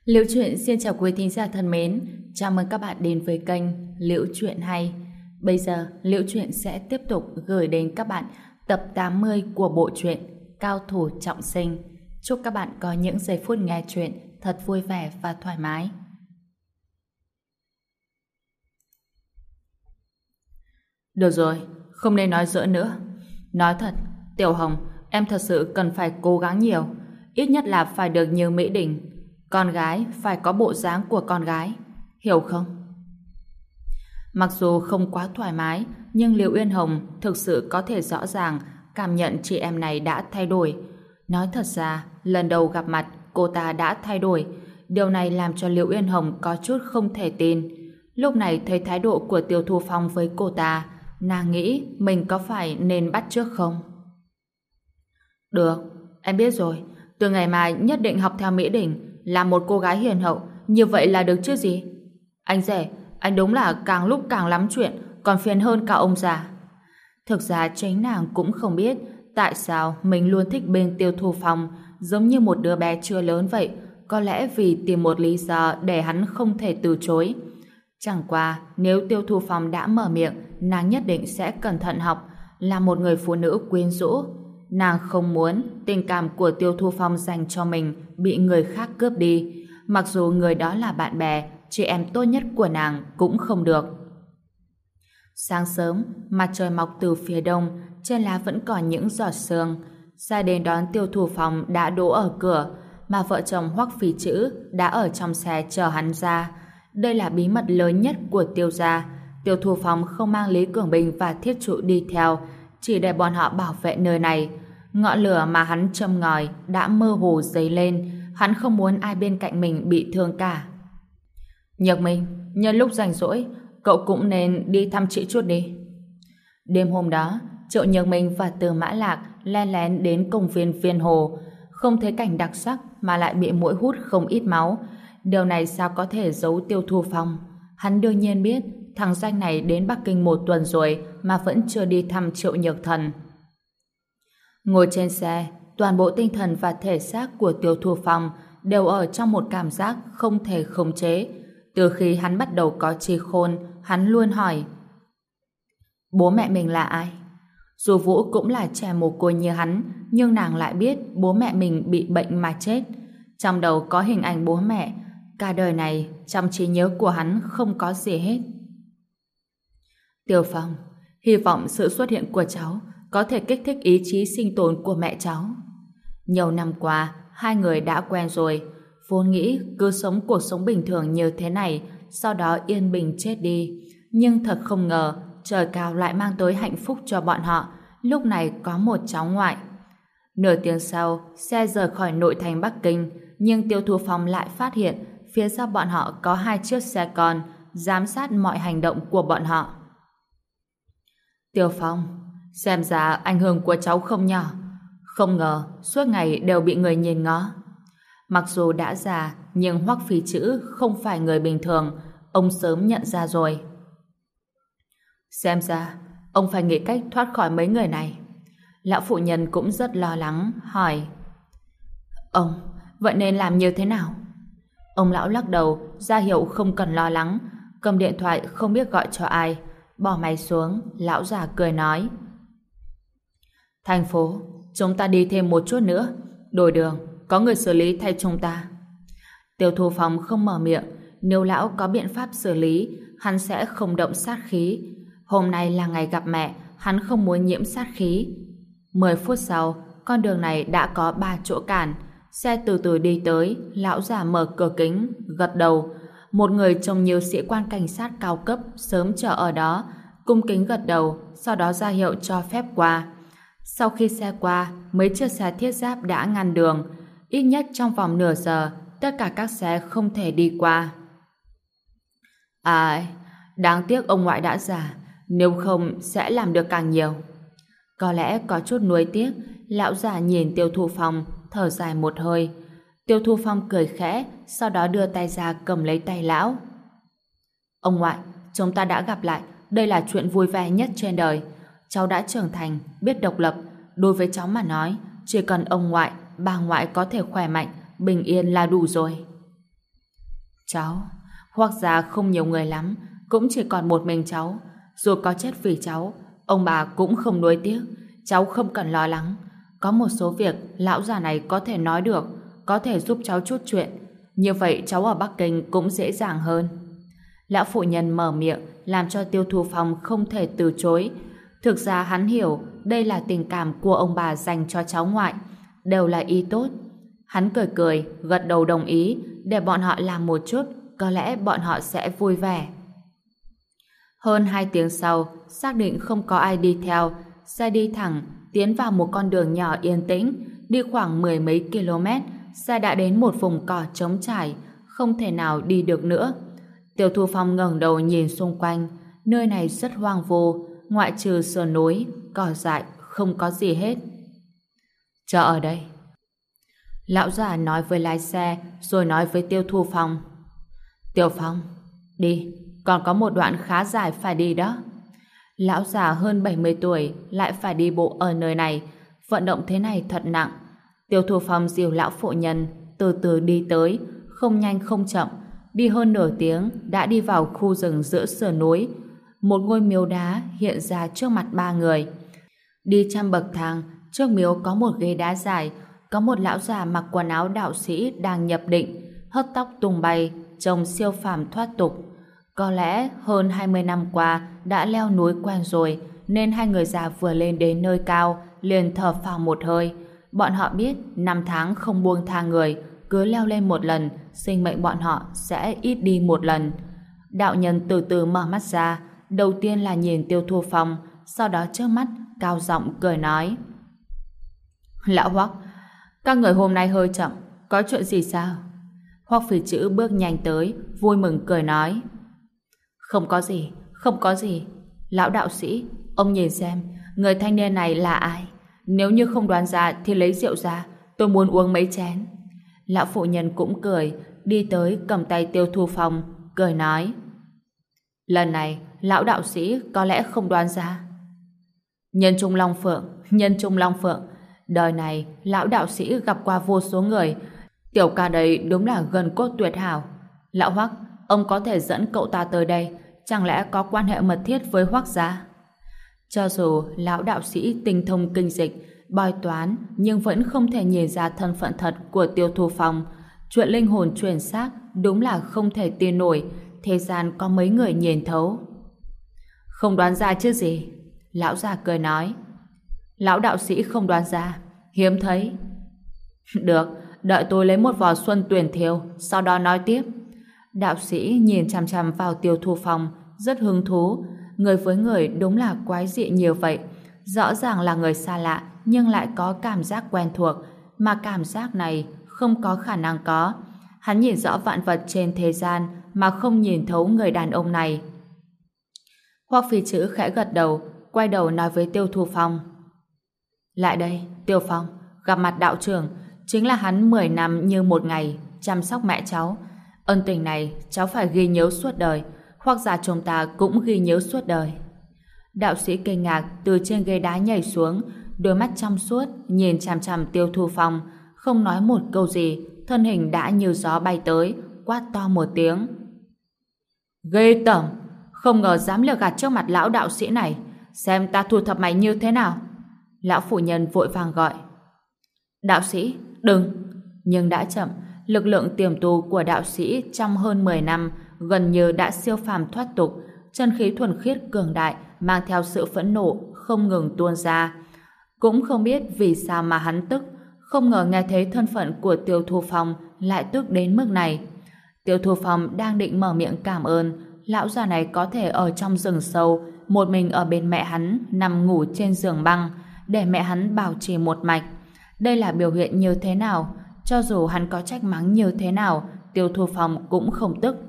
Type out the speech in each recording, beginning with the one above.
Liễu Chuyện xin chào quý thính giả thân mến, chào mừng các bạn đến với kênh Liễu Chuyện Hay. Bây giờ, Liễu Chuyện sẽ tiếp tục gửi đến các bạn tập 80 của bộ truyện Cao Thủ Trọng Sinh. Chúc các bạn có những giây phút nghe chuyện thật vui vẻ và thoải mái. Được rồi, không nên nói giỡn nữa. Nói thật, Tiểu Hồng, em thật sự cần phải cố gắng nhiều, ít nhất là phải được như Mỹ Đình. Con gái phải có bộ dáng của con gái, hiểu không? Mặc dù không quá thoải mái, nhưng Liễu Uyên Hồng thực sự có thể rõ ràng cảm nhận chị em này đã thay đổi. Nói thật ra, lần đầu gặp mặt, cô ta đã thay đổi. Điều này làm cho Liễu Uyên Hồng có chút không thể tin. Lúc này thấy thái độ của Tiêu Thu Phong với cô ta, nàng nghĩ mình có phải nên bắt chước không? Được, em biết rồi. Từ ngày mai nhất định học theo Mỹ Đình, là một cô gái hiền hậu, như vậy là được chứ gì? Anh rể, anh đúng là càng lúc càng lắm chuyện, còn phiền hơn cả ông già. Thực ra chính nàng cũng không biết tại sao mình luôn thích bên Tiêu Thu Phong, giống như một đứa bé chưa lớn vậy, có lẽ vì tìm một lý do để hắn không thể từ chối. Chẳng qua, nếu Tiêu Thu Phong đã mở miệng, nàng nhất định sẽ cẩn thận học, là một người phụ nữ quyến rũ. Nàng không muốn tình cảm của Tiêu Thu Phong dành cho mình bị người khác cướp đi, mặc dù người đó là bạn bè, chị em tốt nhất của nàng cũng không được. Sáng sớm, mặt trời mọc từ phía đông, trên lá vẫn còn những giọt sương. Ra đến đón Tiêu Thu Phong đã đỗ ở cửa, mà vợ chồng Hoắc Phỉ Trữ đã ở trong xe chờ hắn ra. Đây là bí mật lớn nhất của Tiêu gia. Tiêu Thu Phong không mang Lý Cường Bình và Thiết Trụ đi theo, chỉ để bọn họ bảo vệ nơi này. Ngọn lửa mà hắn châm ngòi đã mơ hồ dấy lên, hắn không muốn ai bên cạnh mình bị thương cả. Nhược Minh, nhân lúc rảnh rỗi, cậu cũng nên đi thăm chị chút đi. Đêm hôm đó, Triệu Nhược Minh và Từ Mã Lạc len lén đến công viên Viên Hồ, không thấy cảnh đặc sắc mà lại bị muỗi hút không ít máu. Điều này sao có thể giấu Tiêu Thu Phong? Hắn đương nhiên biết thằng danh này đến Bắc Kinh 1 tuần rồi mà vẫn chưa đi thăm Triệu Nhược Thần. Ngồi trên xe, toàn bộ tinh thần và thể xác của Tiêu Thu Phong đều ở trong một cảm giác không thể khống chế. Từ khi hắn bắt đầu có trí khôn, hắn luôn hỏi: bố mẹ mình là ai? Dù Vũ cũng là trẻ mồ côi như hắn, nhưng nàng lại biết bố mẹ mình bị bệnh mà chết. Trong đầu có hình ảnh bố mẹ, cả đời này trong trí nhớ của hắn không có gì hết. Tiêu Phong, hy vọng sự xuất hiện của cháu có thể kích thích ý chí sinh tồn của mẹ cháu. Nhiều năm qua, hai người đã quen rồi, vốn nghĩ cứ sống cuộc sống bình thường như thế này, sau đó yên bình chết đi. Nhưng thật không ngờ, trời cao lại mang tới hạnh phúc cho bọn họ, lúc này có một cháu ngoại. Nửa tiếng sau, xe rời khỏi nội thành Bắc Kinh, nhưng Tiêu Thu Phong lại phát hiện phía sau bọn họ có 2 chiếc xe con, giám sát mọi hành động của bọn họ. Tiêu Phong, xem ra ảnh hưởng của cháu không nhỏ. Không ngờ, suốt ngày đều bị người nhìn ngó. Mặc dù đã già, nhưng Hoắc Phỉ Trữ không phải người bình thường, ông sớm nhận ra rồi. Xem ra, ông phải nghĩ cách thoát khỏi mấy người này. Lão phụ nhân cũng rất lo lắng, hỏi: ông, vậy nên làm như thế nào? Ông lão lắc đầu, ra hiệu không cần lo lắng, cầm điện thoại không biết gọi cho ai. Bỏ máy xuống, lão già cười nói: thành phố, chúng ta đi thêm một chút nữa, đổi đường, có người xử lý thay chúng ta. Tiêu Thu Phong không mở miệng, nếu lão có biện pháp xử lý, hắn sẽ không động sát khí. Hôm nay là ngày gặp mẹ, hắn không muốn nhiễm sát khí. 10 phút sau, con đường này đã có 3 chỗ cản. Xe từ từ đi tới, lão già mở cửa kính, gật đầu. Một người trông như sĩ quan cảnh sát cao cấp sớm chờ ở đó, cung kính gật đầu, sau đó ra hiệu cho phép qua. Sau khi xe qua, mấy chiếc xe thiết giáp đã ngăn đường. Ít nhất trong vòng nửa giờ, tất cả các xe không thể đi qua. Đáng tiếc ông ngoại đã già, nếu không sẽ làm được càng nhiều. Có lẽ có chút nuối tiếc, lão già nhìn Tiêu Thu Phong, thở dài một hơi. Tiêu Thu Phong cười khẽ, sau đó đưa tay ra cầm lấy tay lão. Ông ngoại, chúng ta đã gặp lại, đây là chuyện vui vẻ nhất trên đời. Cháu đã trưởng thành, biết độc lập. Đối với cháu mà nói, chỉ cần ông ngoại, bà ngoại có thể khỏe mạnh, bình yên là đủ rồi. Cháu, Hoắc gia không nhiều người lắm, cũng chỉ còn một mình cháu. Dù có chết vì cháu, ông bà cũng không nuối tiếc. Cháu không cần lo lắng. Có một số việc lão già này có thể nói được, có thể giúp cháu chút chuyện. Như vậy cháu ở Bắc Kinh cũng dễ dàng hơn. Lão phụ nhân mở miệng làm cho Tiêu Thu Phong không thể từ chối. Thực ra hắn hiểu đây là tình cảm của ông bà dành cho cháu ngoại, đều là ý tốt. Hắn cười cười, gật đầu đồng ý, để bọn họ làm một chút, có lẽ bọn họ sẽ vui vẻ. Hơn 2 tiếng sau, xác định không có ai đi theo, xe đi thẳng, tiến vào một con đường nhỏ yên tĩnh, đi khoảng 10 mấy km, xe đã đến một vùng cỏ trống trải, không thể nào đi được nữa. Tiêu Thu Phong ngẩng đầu nhìn xung quanh, nơi này rất hoang vu, ngoại trừ sườn núi, cỏ dại, không có gì hết. Chờ ở đây. Lão già nói với lái xe, rồi nói với Tiêu Thu Phong. Tiêu Phong, đi, còn có một đoạn khá dài phải đi đó. Lão già hơn 70 tuổi lại phải đi bộ ở nơi này, vận động thế này thật nặng. Tiêu Thu Phong dìu lão phụ nhân từ từ đi tới, không nhanh không chậm, đi hơn nửa tiếng đã đi vào khu rừng giữa sườn núi. Một ngôi miếu đá hiện ra trước mặt ba người. Đi 100 bậc thang, trước miếu có một ghế đá dài, có một lão già mặc quần áo đạo sĩ đang nhập định, hớt tóc tung bay, trông siêu phàm thoát tục. Có lẽ hơn 20 năm qua đã leo núi quen rồi, nên hai người già vừa lên đến nơi cao liền thở phào một hơi. Bọn họ biết 5 tháng không buông tha người, cứ leo lên một lần, sinh mệnh bọn họ sẽ ít đi một lần. Đạo nhân từ từ mở mắt ra, đầu tiên là nhìn Tiêu Thu Phong, sau đó trước mắt cao giọng cười nói: Lão Hoắc, các người hôm nay hơi chậm, có chuyện gì sao? Hoắc Phỉ Trữ bước nhanh tới, vui mừng cười nói: Không có gì, không có gì. Lão đạo sĩ, ông nhìn xem, người thanh niên này là ai? Nếu như không đoán ra thì lấy rượu ra, tôi muốn uống mấy chén. Lão phụ nhân cũng cười, đi tới cầm tay Tiêu Thu Phong, cười nói: Lần này, lão đạo sĩ có lẽ không đoán ra. Nhân trung long phượng, nhân trung long phượng. Đời này, lão đạo sĩ gặp qua vô số người. Tiểu ca đây đúng là gần cốt tuyệt hảo. Lão Hoắc, ông có thể dẫn cậu ta tới đây, chẳng lẽ có quan hệ mật thiết với Hoắc gia? Cho dù lão đạo sĩ tinh thông kinh dịch, bói toán, nhưng vẫn không thể nhìn ra thân phận thật của Tiêu Thu Phong. Chuyện linh hồn chuyển xác đúng là không thể tin nổi, thế gian có mấy người nhìn thấu. Không đoán ra chứ gì? Lão già cười nói. Lão đạo sĩ không đoán ra, hiếm thấy. Được, đợi tôi lấy một vò xuân tuyển thiêu, sau đó nói tiếp. Đạo sĩ nhìn chằm chằm vào Tiêu Thu Phong, rất hứng thú. Người với người đúng là quái dị nhiều vậy. Rõ ràng là người xa lạ, nhưng lại có cảm giác quen thuộc, mà cảm giác này không có khả năng có. Hắn nhìn rõ vạn vật trên thế gian mà không nhìn thấu người đàn ông này. Hoắc Phi Chữ khẽ gật đầu, quay đầu nói với Tiêu Thu Phong. Lại đây, Tiêu Phong, gặp mặt đạo trưởng, chính là hắn 10 năm như một ngày chăm sóc mẹ cháu. Ân tình này cháu phải ghi nhớ suốt đời, hoặc giả chúng ta cũng ghi nhớ suốt đời. Đạo sĩ kinh ngạc từ trên ghế đá nhảy xuống, đôi mắt trong suốt nhìn chằm chằm Tiêu Thu Phong, không nói một câu gì, thân hình đã như gió bay tới, quát to một tiếng. Ghê tởm, không ngờ dám lừa gạt trước mặt lão đạo sĩ này, xem ta thu thập mày như thế nào. Lão phụ nhân vội vàng gọi. Đạo sĩ, đừng! Nhưng đã chậm, lực lượng tiềm tu của đạo sĩ trong hơn 10 năm gần như đã siêu phàm thoát tục, chân khí thuần khiết cường đại mang theo sự phẫn nộ không ngừng tuôn ra. Cũng không biết vì sao mà hắn tức, không ngờ nghe thấy thân phận của Tiêu Thu Phong lại tức đến mức này. Tiêu Thu Phong đang định mở miệng cảm ơn, lão già này có thể ở trong rừng sâu, một mình ở bên mẹ hắn nằm ngủ trên giường băng, để mẹ hắn bảo trì một mạch. Đây là biểu hiện như thế nào? Cho dù hắn có trách mắng như thế nào, Tiêu Thu Phong cũng không tức.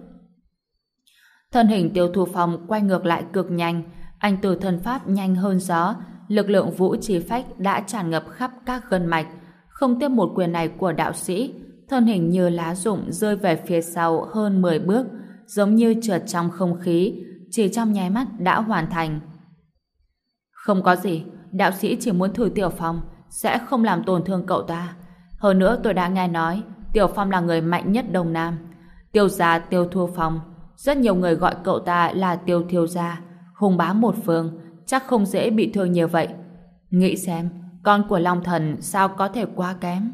Thân hình Tiêu Thu Phong quay ngược lại cực nhanh, anh từ thân pháp nhanh hơn gió, lực lượng vũ trì phách đã tràn ngập khắp các gân mạch. Không tiếp một quyền này của đạo sĩ, thân hình như lá rụng rơi về phía sau hơn 10 bước, giống như trượt trong không khí, chỉ trong nháy mắt đã hoàn thành. Không có gì, đạo sĩ chỉ muốn thử Tiểu Phong, sẽ không làm tổn thương cậu ta. Hơn nữa tôi đã nghe nói Tiểu Phong là người mạnh nhất Đông Nam. Tiêu gia Tiêu Thu Phong. Rất nhiều người gọi cậu ta là Tiêu thiếu gia, hùng bá một phương, chắc không dễ bị thương như vậy. Nghĩ xem, con của Long Thần sao có thể quá kém.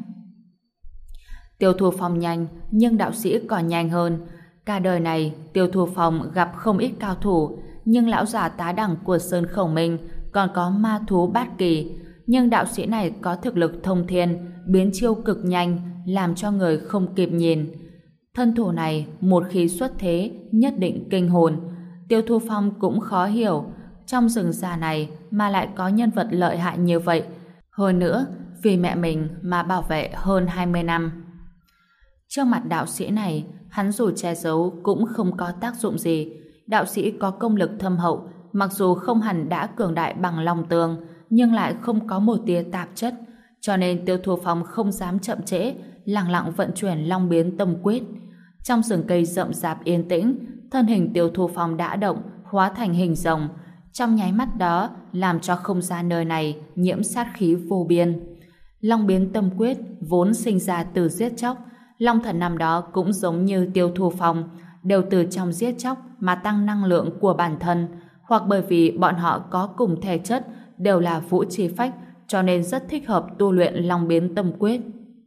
Tiêu Thu Phong nhanh, nhưng đạo sĩ còn nhanh hơn. Cả đời này, Tiêu Thu Phong gặp không ít cao thủ, nhưng lão già tá đẳng của Sơn Khổng Minh còn có ma thú bát kỳ. Nhưng đạo sĩ này có thực lực thông thiên, biến chiêu cực nhanh, làm cho người không kịp nhìn. Thân thủ này, một khi xuất thế, nhất định kinh hồn. Tiêu Thu Phong cũng khó hiểu, trong rừng già này mà lại có nhân vật lợi hại như vậy. Hơn nữa, vì mẹ mình mà bảo vệ hơn 20 năm. Trước mặt đạo sĩ này, hắn dù che giấu cũng không có tác dụng gì. Đạo sĩ có công lực thâm hậu, mặc dù không hẳn đã cường đại bằng Long Tường, nhưng lại không có một tia tạp chất, cho nên Tiêu Thu Phong không dám chậm trễ, lặng lặng vận chuyển Long Biến Tâm Quyết. Trong rừng cây rậm rạp yên tĩnh, thân hình Tiêu Thu Phong đã động, hóa thành hình rồng. Trong nháy mắt đó, làm cho không gian nơi này nhiễm sát khí vô biên. Long Biến Tâm Quyết vốn sinh ra từ giết chóc, Long Thần năm đó cũng giống như Tiêu Thu Phong, đều từ trong giết chóc mà tăng năng lượng của bản thân, hoặc bởi vì bọn họ có cùng thể chất, đều là vũ chi phách, cho nên rất thích hợp tu luyện Long Biến Tâm Quyết.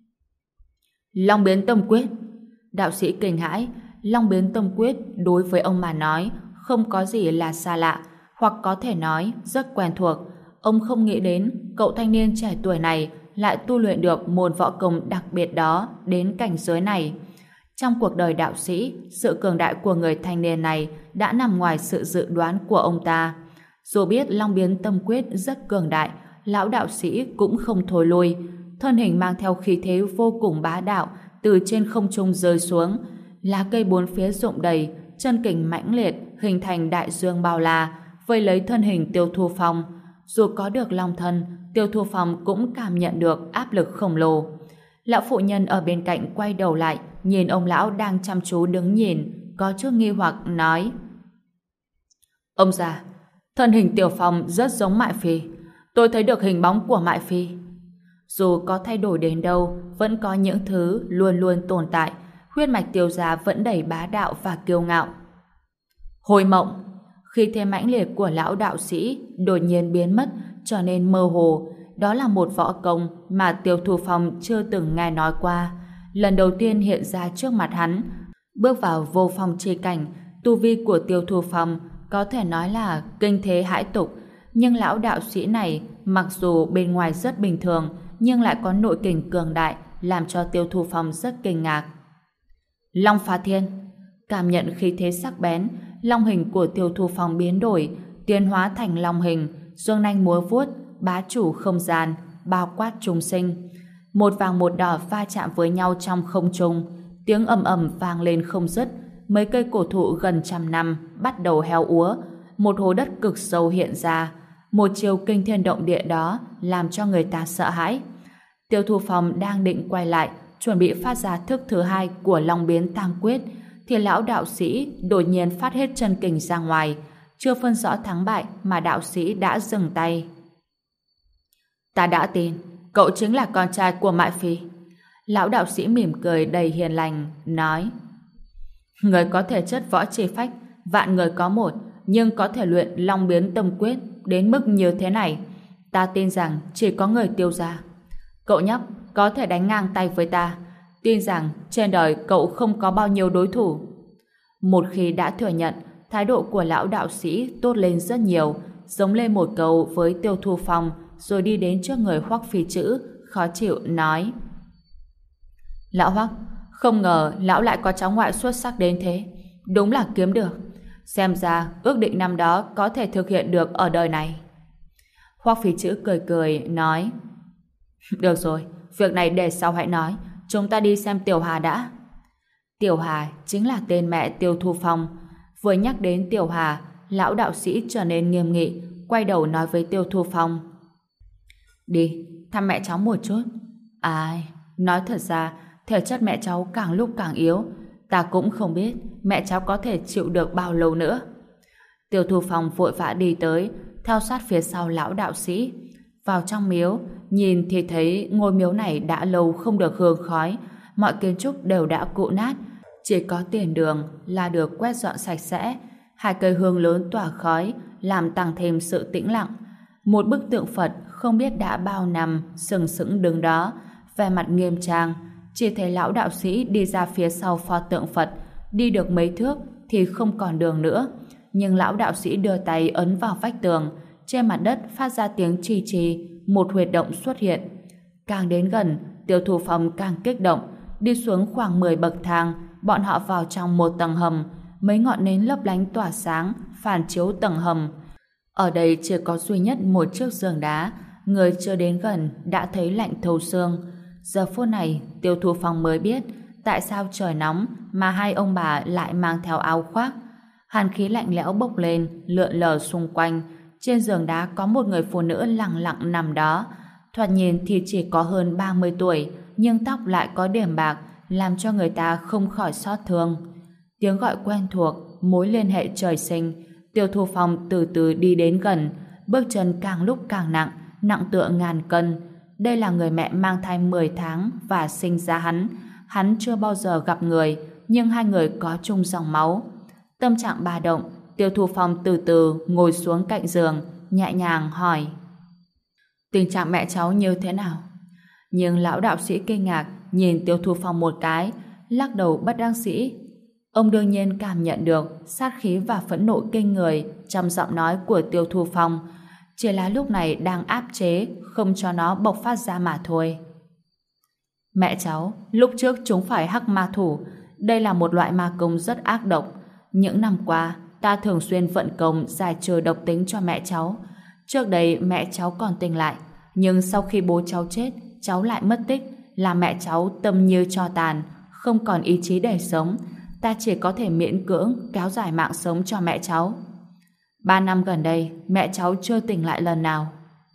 Long Biến Tâm Quyết. Đạo sĩ kinh hãi, Long Biến Tâm Quyết đối với ông mà nói không có gì là xa lạ, hoặc có thể nói rất quen thuộc. Ông không nghĩ đến cậu thanh niên trẻ tuổi này lại tu luyện được môn võ công đặc biệt đó đến cảnh giới này. Trong cuộc đời đạo sĩ, sự cường đại của người thanh niên này đã nằm ngoài sự dự đoán của ông ta. Dù biết Long Biến Tâm Quyết rất cường đại, lão đạo sĩ cũng không thôi lui. Thân hình mang theo khí thế vô cùng bá đạo, từ trên không trung rơi xuống. Lá cây bốn phía rụng đầy, chân kình mãnh liệt, hình thành đại dương bao la, vây lấy thân hình Tiêu Thu Phong. Dù có được Long Thân, Tiêu Thu Phong cũng cảm nhận được áp lực khổng lồ. Lão phụ nhân ở bên cạnh quay đầu lại, nhìn ông lão đang chăm chú đứng nhìn, có chút nghi hoặc nói: Ông già, thân hình Tiểu Phong rất giống Mại Phi. Tôi thấy được hình bóng của Mại Phi. Dù có thay đổi đến đâu, vẫn có những thứ luôn luôn tồn tại. Huyết mạch Tiêu gia vẫn đầy bá đạo và kiêu ngạo. Hồi mộng, khi thế mãnh liệt của lão đạo sĩ đột nhiên biến mất, trở nên mơ hồ. Đó là một võ công mà Tiêu Thu Phong chưa từng nghe nói qua. Lần đầu tiên hiện ra trước mặt hắn. Bước vào vô phong chi cảnh, tu vi của Tiêu Thu Phong có thể nói là kinh thế hãi tục. Nhưng lão đạo sĩ này mặc dù bên ngoài rất bình thường, nhưng lại có nội kình cường đại, làm cho Tiêu Thu Phong rất kinh ngạc. Long Phá Thiên. Cảm nhận khí thế sắc bén, long hình của Tiêu Thu Phong biến đổi, tiến hóa thành long hình, dương nanh múa vuốt, bá chủ không gian, bao quát chúng sinh. Một vàng một đỏ va chạm với nhau trong không trung, tiếng ầm ầm vang lên không dứt. Mấy cây cổ thụ gần trăm năm bắt đầu héo úa, một hố đất cực sâu hiện ra. Một chiều kinh thiên động địa đó làm cho người ta sợ hãi. Tiêu Thu Phong đang định quay lại, chuẩn bị phát ra thức thứ hai của Long Biến Tam Quyết, thì lão đạo sĩ đột nhiên phát hết chân kình ra ngoài. Chưa phân rõ thắng bại mà đạo sĩ đã dừng tay. Ta đã tin, cậu chính là con trai của Mại Phi. Lão đạo sĩ mỉm cười đầy hiền lành, nói: Người có thể chất võ chi phách, vạn người có một, nhưng có thể luyện Long Biến Tâm Quyết đến mức như thế này, ta tin rằng chỉ có người Tiêu gia. Cậu nhóc có thể đánh ngang tay với ta, tin rằng trên đời cậu không có bao nhiêu đối thủ. Một khi đã thừa nhận, thái độ của lão đạo sĩ tốt lên rất nhiều, giống lên một câu với Tiêu Thu Phong, rồi đi đến trước người Hoắc Phi Chữ, khó chịu nói: Lão Hoắc, không ngờ lão lại có cháu ngoại xuất sắc đến thế, đúng là kiếm được. Xem ra ước định năm đó có thể thực hiện được ở đời này. Hoắc Phi Chữ cười cười nói: Được rồi, việc này để sau hãy nói, chúng ta đi xem Tiểu Hà đã. Tiểu Hà chính là tên mẹ Tiêu Thu Phong. Vừa nhắc đến Tiểu Hà, lão đạo sĩ trở nên nghiêm nghị, quay đầu nói với Tiêu Thu Phong: Đi, thăm mẹ cháu một chút. Ai, nói thật ra, thể chất mẹ cháu càng lúc càng yếu, ta cũng không biết mẹ cháu có thể chịu được bao lâu nữa. Tiêu Thu Phong vội vã đi tới, theo sát phía sau lão đạo sĩ. Vào trong miếu, nhìn thì thấy ngôi miếu này đã lâu không được hương khói, mọi kiến trúc đều đã cũ nát, Chỉ có tiền đường là được quét dọn sạch sẽ, hai cây hương lớn tỏa khói làm tăng thêm sự tĩnh lặng. Một bức tượng Phật không biết đã bao năm sừng sững đứng đó, vẻ mặt nghiêm trang. Chỉ thấy lão đạo sĩ đi ra phía sau pho tượng Phật, đi được mấy thước thì không còn đường nữa. Nhưng lão đạo sĩ đưa tay ấn vào vách tường, trên mặt đất phát ra tiếng chi chi, một huyệt động xuất hiện. Càng đến gần, Tiêu Thu Phong càng kích động. Đi xuống khoảng 10 bậc thang, bọn họ vào trong một tầng hầm, mấy ngọn nến lấp lánh tỏa sáng, phản chiếu tầng hầm. Ở đây chỉ có duy nhất một chiếc giường đá, người chưa đến gần đã thấy lạnh thấu xương. Giờ phút này, Tiêu Thu Phong mới biết tại sao trời nóng mà hai ông bà lại mang theo áo khoác. Hàn khí lạnh lẽo bốc lên, lượn lờ xung quanh. Trên giường đá có một người phụ nữ lặng lặng nằm đó. Thoạt nhìn thì chỉ có hơn 30 tuổi, nhưng tóc lại có điểm bạc, làm cho người ta không khỏi xót thương. Tiếng gọi quen thuộc, mối liên hệ trời sinh. Tiêu Thu Phong từ từ đi đến gần, bước chân càng lúc càng nặng, nặng tựa ngàn cân. Đây là người mẹ mang thai 10 tháng và sinh ra hắn. Hắn chưa bao giờ gặp người, nhưng hai người có chung dòng máu. Tâm trạng bà động, Tiêu Thu Phong từ từ ngồi xuống cạnh giường, nhẹ nhàng hỏi: tình trạng mẹ cháu như thế nào? Nhưng lão đạo sĩ kinh ngạc nhìn Tiêu Thu Phong một cái, lắc đầu bất đắc dĩ. Ông đương nhiên cảm nhận được sát khí và phẫn nộ kinh người trong giọng nói của Tiêu Thu Phong, chỉ là lúc này đang áp chế, không cho nó bộc phát ra mà thôi. Mẹ cháu, lúc trước chúng phải hắc ma thủ. Đây là một loại ma công rất ác độc. Những năm qua, ta thường xuyên vận công giải trừ độc tính cho mẹ cháu. Trước đây mẹ cháu còn tỉnh lại, nhưng sau khi bố cháu chết, cháu lại mất tích, làm mẹ cháu tâm như tro tàn, không còn ý chí để sống. Ta chỉ có thể miễn cưỡng kéo dài mạng sống cho mẹ cháu. 3 năm gần đây, mẹ cháu chưa tỉnh lại lần nào.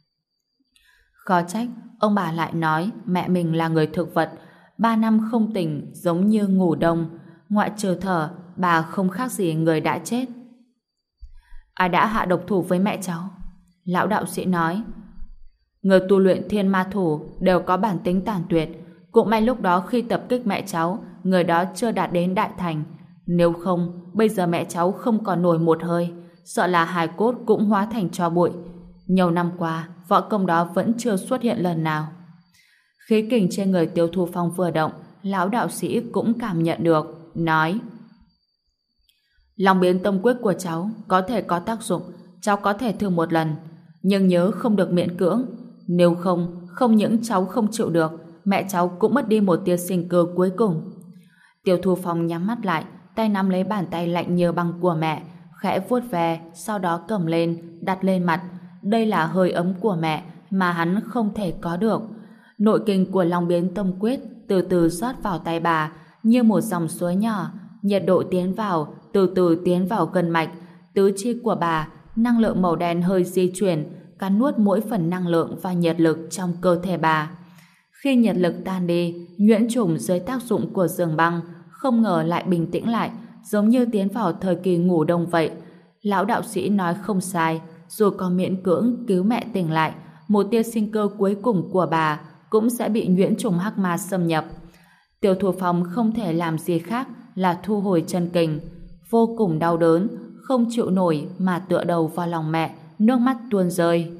Khó trách, ông bà lại nói mẹ mình là người thực vật. 3 năm không tỉnh giống như ngủ đông. Ngoại trừ thở, bà không khác gì người đã chết. Ai đã hạ độc thủ với mẹ cháu? Lão đạo sĩ nói: người tu luyện thiên ma thủ đều có bản tính tàn tuyệt. Cũng may lúc đó khi tập kích mẹ cháu, người đó chưa đạt đến đại thành. Nếu không, bây giờ mẹ cháu không còn nổi một hơi, sợ là hài cốt cũng hóa thành tro bụi. Nhiều năm qua, võ công đó vẫn chưa xuất hiện lần nào. Khí kình trên người Tiêu Thu Phong vừa động, lão đạo sĩ cũng cảm nhận được, nói: Long biến tâm quyết của cháu có thể có tác dụng, cháu có thể thử một lần, nhưng nhớ không được miễn cưỡng. Nếu không, không những cháu không chịu được, mẹ cháu cũng mất đi một tia sinh cơ cuối cùng. Tiêu Thu Phong nhắm mắt lại, tay nắm lấy bàn tay lạnh như băng của mẹ, khẽ vuốt ve, sau đó cầm lên, đặt lên mặt. Đây là hơi ấm của mẹ mà hắn không thể có được. Nội kinh của Long biến tâm quyết từ từ rót vào tay bà như một dòng suối nhỏ, nhiệt độ tiến vào, từ từ tiến vào gân mạch, tứ chi của bà, năng lượng màu đen hơi di chuyển, cắn nuốt mỗi phần năng lượng và nhiệt lực trong cơ thể bà. Khi nhiệt lực tan đi, nhuyễn trùng dưới tác dụng của giường băng không ngờ lại bình tĩnh lại, giống như tiến vào thời kỳ ngủ đông vậy. Lão đạo sĩ nói không sai, dù có miễn cưỡng cứu mẹ tỉnh lại, một tia sinh cơ cuối cùng của bà cũng sẽ bị nhuyễn trùng hắc ma xâm nhập. Tiêu Thu Phong không thể làm gì khác là thu hồi chân kình, vô cùng đau đớn, không chịu nổi mà tựa đầu vào lòng mẹ, nước mắt tuôn rơi.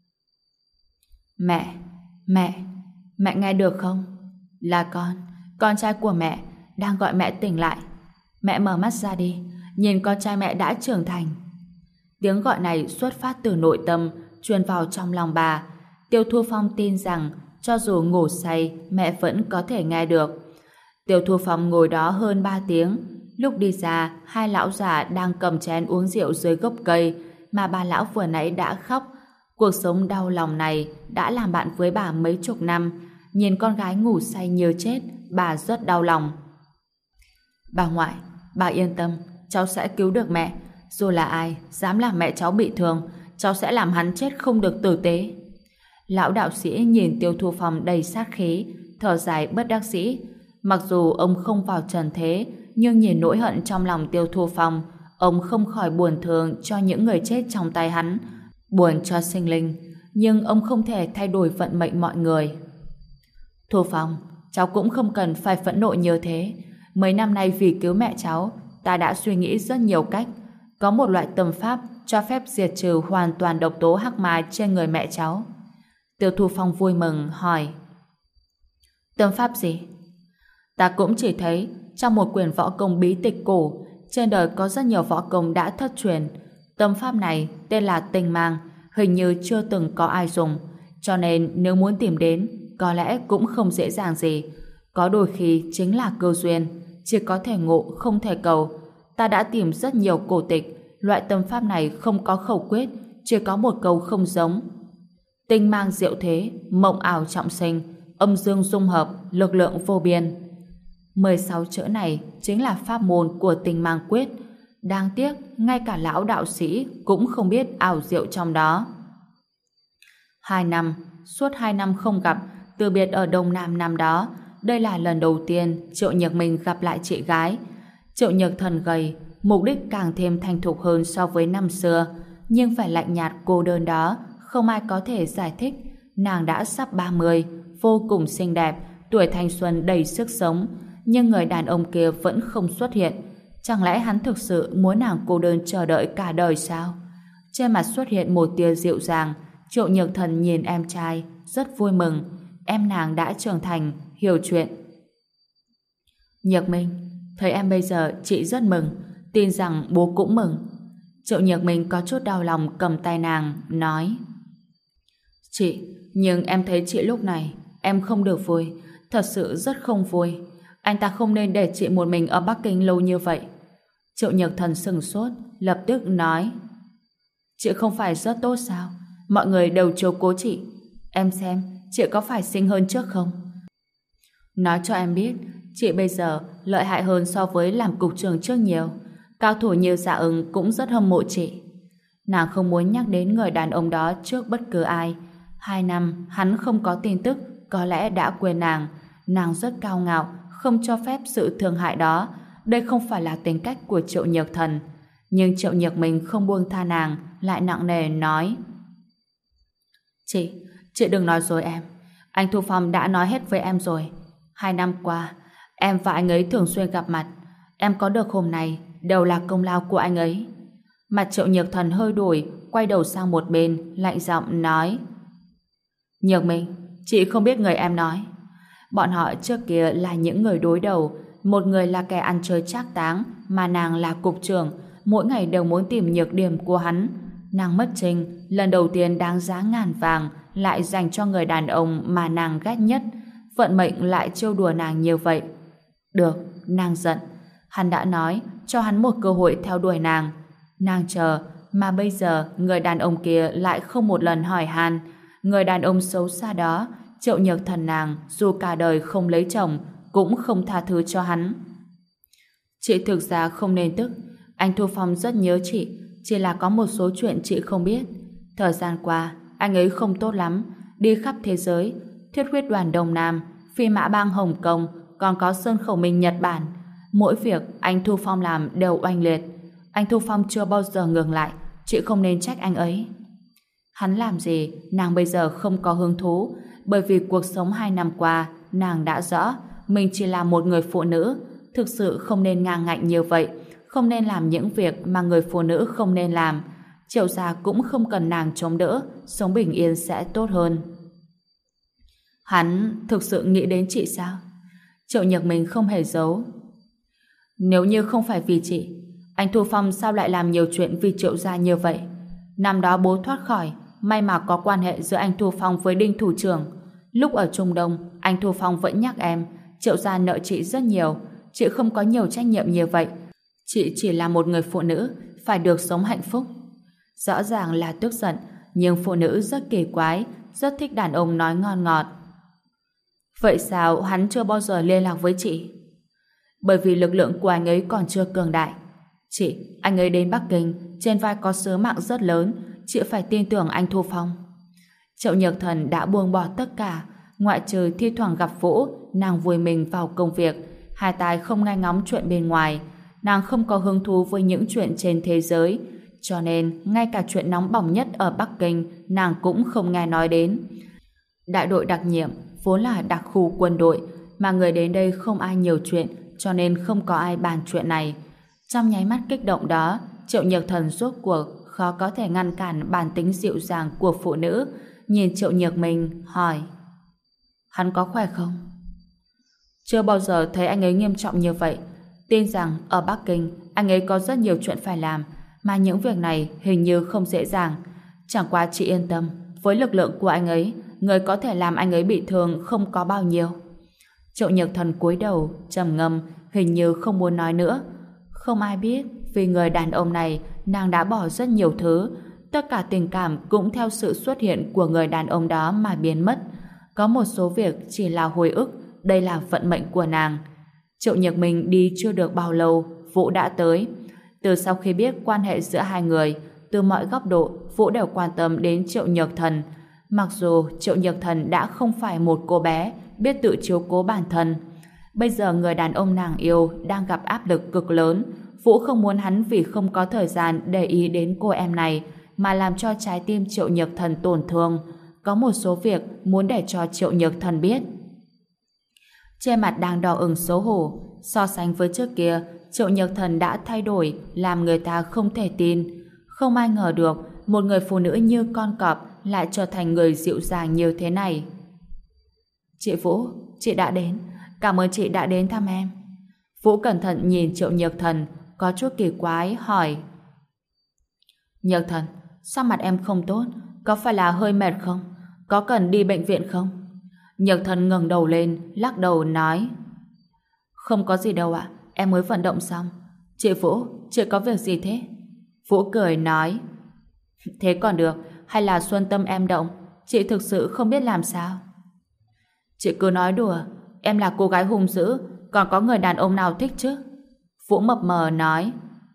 Mẹ, mẹ nghe được không? Là con trai của mẹ, đang gọi mẹ tỉnh lại. Mẹ mở mắt ra đi, nhìn con trai mẹ đã trưởng thành. Tiếng gọi này xuất phát từ nội tâm, truyền vào trong lòng bà. Tiêu Thu Phong tin rằng cho dù ngủ say, mẹ vẫn có thể nghe được. Tiêu Thu Phong ngồi đó hơn 3 tiếng. Lúc đi ra, hai lão già đang cầm chén uống rượu dưới gốc cây, mà bà lão vừa nãy đã khóc. Cuộc sống đau lòng này đã làm bạn với bà mấy chục năm. Nhìn con gái ngủ say như chết, bà rất đau lòng. Bà ngoại, bà yên tâm, cháu sẽ cứu được mẹ. Dù là ai dám làm mẹ cháu bị thương, cháu sẽ làm hắn chết không được tử tế. Lão đạo sĩ nhìn Tiêu Thu Phong đầy sát khí, thở dài bất đắc dĩ. Mặc dù ông không vào trần thế, nhưng nhìn nỗi hận trong lòng Tiêu Thu Phong, ông không khỏi buồn thương cho những người chết trong tay hắn, buồn cho sinh linh, nhưng ông không thể thay đổi vận mệnh mọi người. Thu Phong, cháu cũng không cần phải phẫn nộ như thế. Mấy năm nay vì cứu mẹ cháu, ta đã suy nghĩ rất nhiều cách. Có một loại tâm pháp cho phép diệt trừ hoàn toàn độc tố hắc mai trên người mẹ cháu. Tiêu Thu Phong vui mừng hỏi: tâm pháp gì? Ta cũng chỉ thấy trong một quyển võ công bí tịch cổ, trên đời có rất nhiều võ công đã thất truyền. Tâm pháp này tên là Tinh Mang, hình như chưa từng có ai dùng, cho nên nếu muốn tìm đến có lẽ cũng không dễ dàng gì. Có đôi khi chính là cơ duyên, chỉ có thể ngộ không thể cầu. Ta đã tìm rất nhiều cổ tịch, loại tâm pháp này không có khẩu quyết, chỉ có một câu không giống: tinh mang diệu thế, mộng ảo trọng sinh, âm dương dung hợp, lực lượng vô biên. 16 chữ này chính là pháp môn của Tinh Mang Quyết. Đáng tiếc, ngay cả lão đạo sĩ cũng không biết ảo diệu trong đó. 2 năm, suốt 2 năm không gặp, từ biệt ở Đông Nam năm đó, đây là lần đầu tiên Triệu Nhược Minh gặp lại chị gái. Triệu Nhược Thần gầy, mục đích càng thêm thành thục hơn so với năm xưa, nhưng phải lạnh nhạt cô đơn đó, không ai có thể giải thích. Nàng đã sắp 30, vô cùng xinh đẹp, tuổi thanh xuân đầy sức sống, nhưng người đàn ông kia vẫn không xuất hiện. Chẳng lẽ hắn thực sự muốn nàng cô đơn chờ đợi cả đời sao? Trên mặt xuất hiện một tia dịu dàng. Triệu Nhược Thần nhìn em trai, rất vui mừng. Em nàng đã trưởng thành, hiểu chuyện. Nhược Minh, thấy em bây giờ chị rất mừng, tin rằng bố cũng mừng. Triệu Nhược Minh có chút đau lòng cầm tay nàng, nói: chị, nhưng em thấy chị lúc này, em không được vui, thật sự rất không vui. Anh ta không nên để chị một mình ở Bắc Kinh lâu như vậy. Triệu Nhược Thần sững sốt, lập tức nói: chị không phải rất tốt sao? Mọi người đều chiếu cố chị. Em xem, chị có phải xinh hơn trước không? Nói cho em biết, chị bây giờ lợi hại hơn so với làm cục trưởng trước nhiều. Cao thủ như Dạ Ưng cũng rất hâm mộ chị. Nàng không muốn nhắc đến người đàn ông đó trước bất cứ ai. 2 năm hắn không có tin tức, có lẽ đã quên nàng. Nàng rất cao ngạo, không cho phép sự thương hại đó. Đây không phải là tính cách của Triệu Nhược Thần. Nhưng Triệu Nhược Minh không buông tha nàng, lại nặng nề nói: chị đừng nói dối em. Anh Thu Phong đã nói hết với em rồi. 2 năm qua, em và anh ấy thường xuyên gặp mặt. Em có được hôm nay đều là công lao của anh ấy. Mặt Triệu Nhược Thần hơi đổi, quay đầu sang một bên, lạnh giọng nói: Nhược Minh, chị không biết người em nói. Bọn họ trước kia là những người đối đầu. Một người là kẻ ăn chơi trác táng, mà nàng là cục trưởng, mỗi ngày đều muốn tìm nhược điểm của hắn. Nàng mất trình, lần đầu tiên đáng giá ngàn vàng lại dành cho người đàn ông mà nàng ghét nhất. Vận mệnh lại trêu đùa nàng như vậy. Được, nàng giận. Hắn đã nói cho hắn một cơ hội theo đuổi nàng. Nàng chờ, mà bây giờ người đàn ông kia lại không một lần hỏi han. Người đàn ông xấu xa đó, Triệu Nhược Thần nàng dù cả đời không lấy chồng cũng không tha thứ cho hắn. Chị thực ra không nên tức. Anh Thu Phong rất nhớ chị, chỉ là có một số chuyện chị không biết. Thời gian qua, anh ấy không tốt lắm, đi khắp thế giới, Thiết Huyết Đoàn Đông Nam, Phi Mã Bang Hồng Kông, còn có Sơn Khẩu Minh Nhật Bản. Mỗi việc anh Thu Phong làm đều oanh liệt. Anh Thu Phong chưa bao giờ ngừng lại, chị không nên trách anh ấy. Hắn làm gì, nàng bây giờ không có hứng thú, bởi vì cuộc sống 2 năm qua, nàng đã rõ mình chỉ là một người phụ nữ, thực sự không nên ngang ngạnh như vậy, không nên làm những việc mà người phụ nữ không nên làm. Triệu gia cũng không cần nàng chống đỡ, sống bình yên sẽ tốt hơn. Hắn thực sự nghĩ đến chị sao? Triệu Nhược Minh không hề giấu. Nếu như không phải vì chị, anh Thu Phong sao lại làm nhiều chuyện vì Triệu gia như vậy? Năm đó bố thoát khỏi, may mà có quan hệ giữa anh Thu Phong với Đinh thủ trưởng. Lúc ở Trung Đông, anh Thu Phong vẫn nhắc em, Triệu gia nợ chị rất nhiều, chị không có nhiều trách nhiệm như vậy. Chị chỉ là một người phụ nữ, phải được sống hạnh phúc. Rõ ràng là tức giận, nhưng phụ nữ rất kỳ quái, rất thích đàn ông nói ngon ngọt. Vậy sao hắn chưa bao giờ liên lạc với chị? Bởi vì lực lượng của anh ấy còn chưa cường đại. Chị, anh ấy đến Bắc Kinh, trên vai có sứ mạng rất lớn, chị phải tin tưởng anh Thu Phong. Triệu Nhược Thần đã buông bỏ tất cả, ngoại trừ thi thoảng gặp Vũ, nàng vùi mình vào công việc, hai tai không nghe ngóng chuyện bên ngoài. Nàng không có hứng thú với những chuyện trên thế giới, cho nên ngay cả chuyện nóng bỏng nhất ở Bắc Kinh nàng cũng không nghe nói đến. Đại đội đặc nhiệm vốn là đặc khu quân đội, mà người đến đây không ai nhiều chuyện, cho nên không có ai bàn chuyện này. Trong nháy mắt kích động đó, Triệu Nhược Thần rốt cuộc khó có thể ngăn cản bản tính dịu dàng của phụ nữ, nhìn Triệu Nhược Minh hỏi: hắn có khỏe không? Chưa bao giờ thấy anh ấy nghiêm trọng như vậy. Tin rằng ở Bắc Kinh anh ấy có rất nhiều chuyện phải làm, mà những việc này hình như không dễ dàng. Chẳng qua chị yên tâm, với lực lượng của anh ấy, người có thể làm anh ấy bị thương không có bao nhiêu. Triệu Nhược Thần cúi đầu trầm ngâm, hình như không muốn nói nữa. Không ai biết vì người đàn ông này nàng đã bỏ rất nhiều thứ, tất cả tình cảm cũng theo sự xuất hiện của người đàn ông đó mà biến mất. Có một số việc chỉ là hồi ức, đây là vận mệnh của nàng. Triệu Nhược Minh đi chưa được bao lâu, Vũ đã tới. Từ sau khi biết quan hệ giữa hai người, từ mọi góc độ Vũ đều quan tâm đến Triệu Nhược Thần. Mặc dù Triệu Nhược Thần đã không phải một cô bé biết tự chiếu cố bản thân, bây giờ người đàn ông nàng yêu đang gặp áp lực cực lớn. Vũ không muốn hắn vì không có thời gian để ý đến cô em này mà làm cho trái tim Triệu Nhược Thần tổn thương. Có một số việc muốn để cho Triệu Nhược Thần biết. Trên mặt đang đỏ ửng xấu hổ, so sánh với trước kia, Triệu Nhược Thần đã thay đổi, làm người ta không thể tin. Không ai ngờ được một người phụ nữ như con cọp lại trở thành người dịu dàng như thế này. Chị Vũ, chị đã đến. Cảm ơn chị đã đến thăm em. Vũ cẩn thận nhìn Triệu Nhược Thần, có chút kỳ quái hỏi: Nhược Thần, sao mặt em không tốt? Có phải là hơi mệt không? Có cần đi bệnh viện không? Nhược Thần ngẩng đầu lên, lắc đầu nói: không có gì đâu ạ, em mới vận động xong. Chị Vũ, chị có việc gì thế? Vũ cười nói: thế còn được, hay là Xuân Tâm em động? Chị thực sự không biết làm sao. Chị cứ nói đùa, em là cô gái hung dữ, còn có người đàn ông nào thích chứ? Vũ mập mờ nói: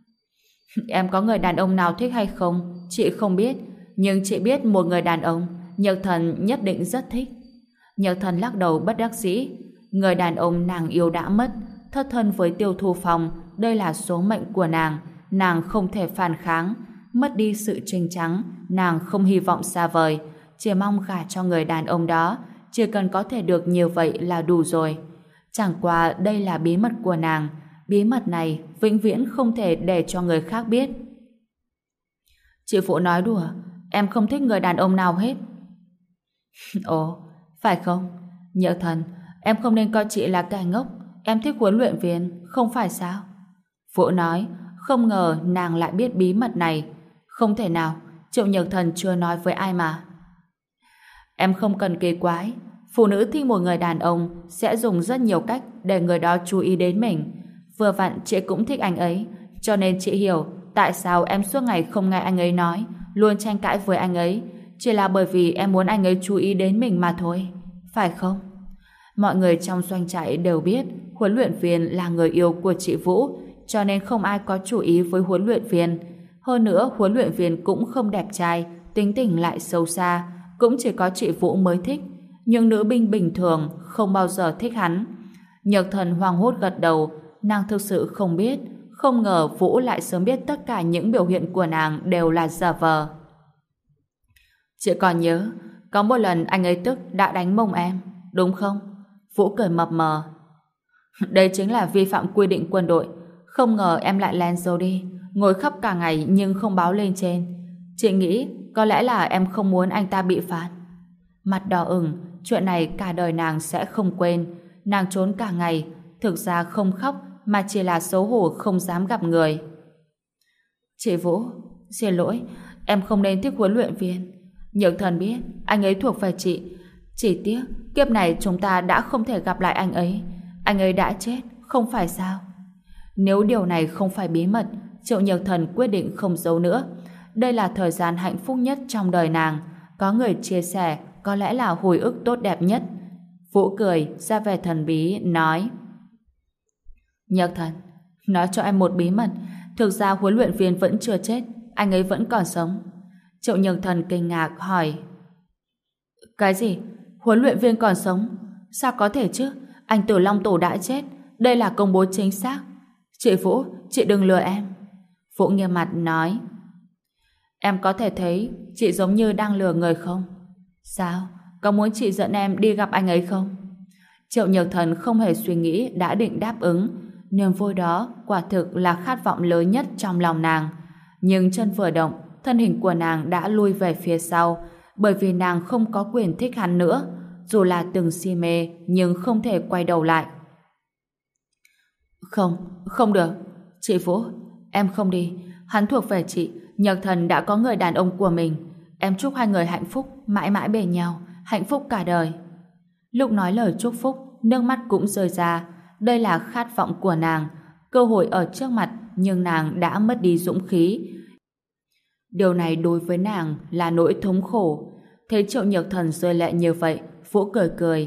em có người đàn ông nào thích hay không, chị không biết, nhưng chị biết một người đàn ông Nhược Thần nhất định rất thích. Nhược Thần lắc đầu bất đắc dĩ. Người đàn ông nàng yêu đã mất, thất thân với Tiêu Thu Phong, đây là số mệnh của nàng không thể phản kháng. Mất đi sự trinh trắng, nàng không hy vọng xa vời, chỉ mong gả cho người đàn ông đó. Chỉ cần có thể được nhiều vậy là đủ rồi. Chẳng qua đây là bí mật của nàng, bí mật này vĩnh viễn không thể để cho người khác biết. Chị Phụ nói đùa, em không thích người đàn ông nào hết. Ồ, phải không? Nhược Thần, em không nên coi chị là kẻ ngốc. Em thích huấn luyện viên, không phải sao? Phụ nói, không ngờ nàng lại biết bí mật này. Không thể nào, Triệu Nhược Thần chưa nói với ai mà. Em không cần kỳ quái. Phụ nữ thích một người đàn ông sẽ dùng rất nhiều cách để người đó chú ý đến mình. Vừa vặn chị cũng thích anh ấy, cho nên chị hiểu tại sao em suốt ngày không nghe anh ấy nói, luôn tranh cãi với anh ấy. Chỉ là bởi vì em muốn anh ấy chú ý đến mình mà thôi, phải không? Mọi người trong doanh trại đều biết huấn luyện viên là người yêu của chị Vũ, cho nên không ai có chú ý với huấn luyện viên. Hơn nữa huấn luyện viên cũng không đẹp trai, tính tình lại xấu xa, cũng chỉ có chị Vũ mới thích. Nhưng nữ binh bình thường không bao giờ thích hắn. Nhược Thần hoảng hốt gật đầu, nàng thực sự không biết, không ngờ Vũ lại sớm biết tất cả những biểu hiện của nàng đều là giả vờ. Chị còn nhớ, có một lần anh ấy tức đã đánh mông em, đúng không? Vũ cười mập mờ. Đây chính là vi phạm quy định quân đội. Không ngờ em lại len giấu đi, ngồi khắp cả ngày nhưng không báo lên trên. Chị nghĩ có lẽ là em không muốn anh ta bị phạt. Mặt đỏ ửng, chuyện này cả đời nàng sẽ không quên. Nàng trốn cả ngày, thực ra không khóc mà chỉ là xấu hổ không dám gặp người. Chị Vũ, xin lỗi, em không nên thích huấn luyện viên. Nhược Thần biết anh ấy thuộc về chị. Chỉ tiếc kiếp này chúng ta đã không thể gặp lại anh ấy. Anh ấy đã chết, không phải sao? Nếu điều này không phải bí mật, Triệu Nhược Thần quyết định không giấu nữa. Đây là thời gian hạnh phúc nhất trong đời nàng. Có người chia sẻ, có lẽ là hồi ức tốt đẹp nhất. Vũ cười, ra vẻ thần bí, nói: Nhược Thần, nói cho em một bí mật. Thực ra huấn luyện viên vẫn chưa chết, anh ấy vẫn còn sống. Triệu Nhược Thần kinh ngạc hỏi: cái gì? Huấn luyện viên còn sống? Sao có thể chứ? Anh Tử Long Tổ đã chết. Đây là công bố chính xác. Chị Vũ, chị đừng lừa em. Vũ nghiêm mặt nói: em có thể thấy chị giống như đang lừa người không? Sao? Có muốn chị dẫn em đi gặp anh ấy không? Triệu Nhược Thần không hề suy nghĩ đã định đáp ứng. Niềm vui đó quả thực là khát vọng lớn nhất trong lòng nàng. Nhưng chân vừa động, thân hình của nàng đã lui về phía sau, bởi vì nàng không có quyền thích hắn nữa. Dù là từng si mê, nhưng không thể quay đầu lại. Không, không được. Chị Vũ, em không đi. Hắn thuộc về chị. Nhược Thần đã có người đàn ông của mình. Em chúc hai người hạnh phúc, mãi mãi bên nhau, hạnh phúc cả đời. Lúc nói lời chúc phúc, nước mắt cũng rơi ra. Đây là khát vọng của nàng. Cơ hội ở trước mặt, nhưng nàng đã mất đi dũng khí. Điều này đối với nàng là nỗi thống khổ. Thấy Triệu Nhược Thần rơi lệ như vậy, Vũ cười cười.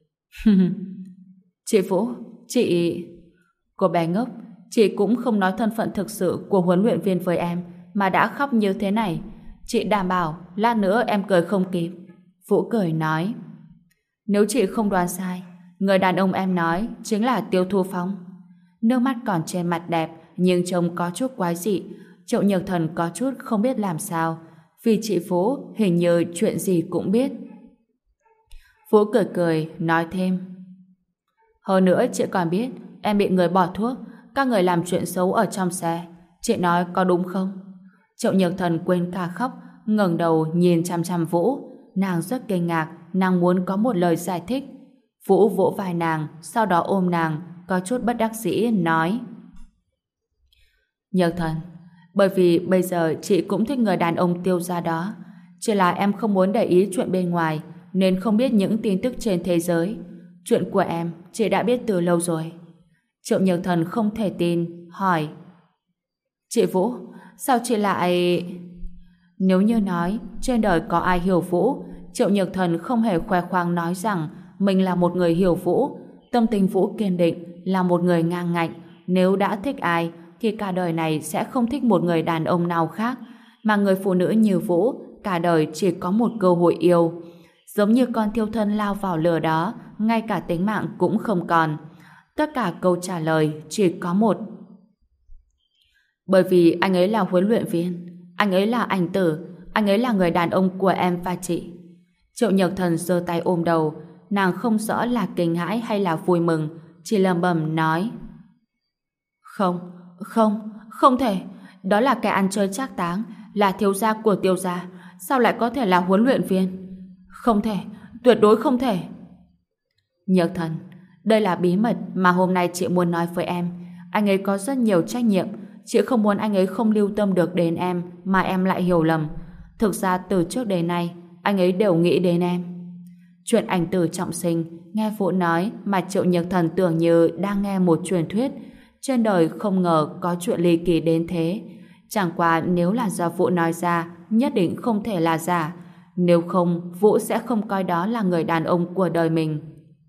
Chị Vũ, chị... Cô bé ngốc, chị cũng không nói thân phận thực sự của huấn luyện viên với em, mà đã khóc như thế này. Chị đảm bảo, lát nữa em cười không kịp. Vũ cười nói. Nếu chị không đoán sai, người đàn ông em nói chính là Tiêu Thu Phong. Nước mắt còn trên mặt đẹp, nhưng trông có chút quái dị. Triệu Nhược Thần có chút không biết làm sao, vì chị Vũ hình như chuyện gì cũng biết. Vũ cười cười, nói thêm. Hơn nữa chị còn biết em bị người bỏ thuốc, các người làm chuyện xấu ở trong xe. Chị nói có đúng không? Triệu Nhược Thần quên cả khóc, ngẩng đầu nhìn chăm chăm Vũ. Nàng rất kinh ngạc, nàng muốn có một lời giải thích. Vũ vỗ vai nàng, sau đó ôm nàng, có chút bất đắc dĩ nói. Nhược Thần, bởi vì bây giờ chị cũng thích người đàn ông Tiêu gia đó. Chỉ là em không muốn để ý chuyện bên ngoài, nên không biết những tin tức trên thế giới. Chuyện của em, chị đã biết từ lâu rồi. Triệu Nhược Thần không thể tin, hỏi. Chị Vũ, sao chị lại... Nếu như nói trên đời có ai hiểu Vũ, Triệu Nhược Thần không hề khoe khoang nói rằng mình là một người hiểu Vũ. Tâm tình Vũ kiên định, là một người ngang ngạnh. Nếu đã thích ai, thì cả đời này sẽ không thích một người đàn ông nào khác. Mà người phụ nữ như Vũ, cả đời chỉ có một cơ hội yêu. Giống như con thiêu thân lao vào lửa đó, ngay cả tính mạng cũng không còn. Tất cả câu trả lời chỉ có một. Bởi vì anh ấy là huấn luyện viên, anh ấy là ảnh tử, anh ấy là người đàn ông của em và chị. Triệu Nhược Thần giơ tay ôm đầu, nàng không rõ là kinh hãi hay là vui mừng, chỉ lẩm bẩm nói. Không, không, không thể. Đó là kẻ ăn chơi trác táng, là thiếu gia của Tiêu gia, sao lại có thể là huấn luyện viên? Không thể, tuyệt đối không thể. Nhược Thần, đây là bí mật mà hôm nay chị muốn nói với em. Anh ấy có rất nhiều trách nhiệm. Chị không muốn anh ấy không lưu tâm được đến em mà em lại hiểu lầm. Thực ra từ trước đến nay anh ấy đều nghĩ đến em. Chuyện ảnh tử trọng sinh, nghe Vũ nói mà Triệu Nhược Thần tưởng như đang nghe một truyền thuyết. Trên đời không ngờ có chuyện ly kỳ đến thế. Chẳng qua nếu là do Vũ nói ra, nhất định không thể là giả. Nếu không, Vũ sẽ không coi đó là người đàn ông của đời mình.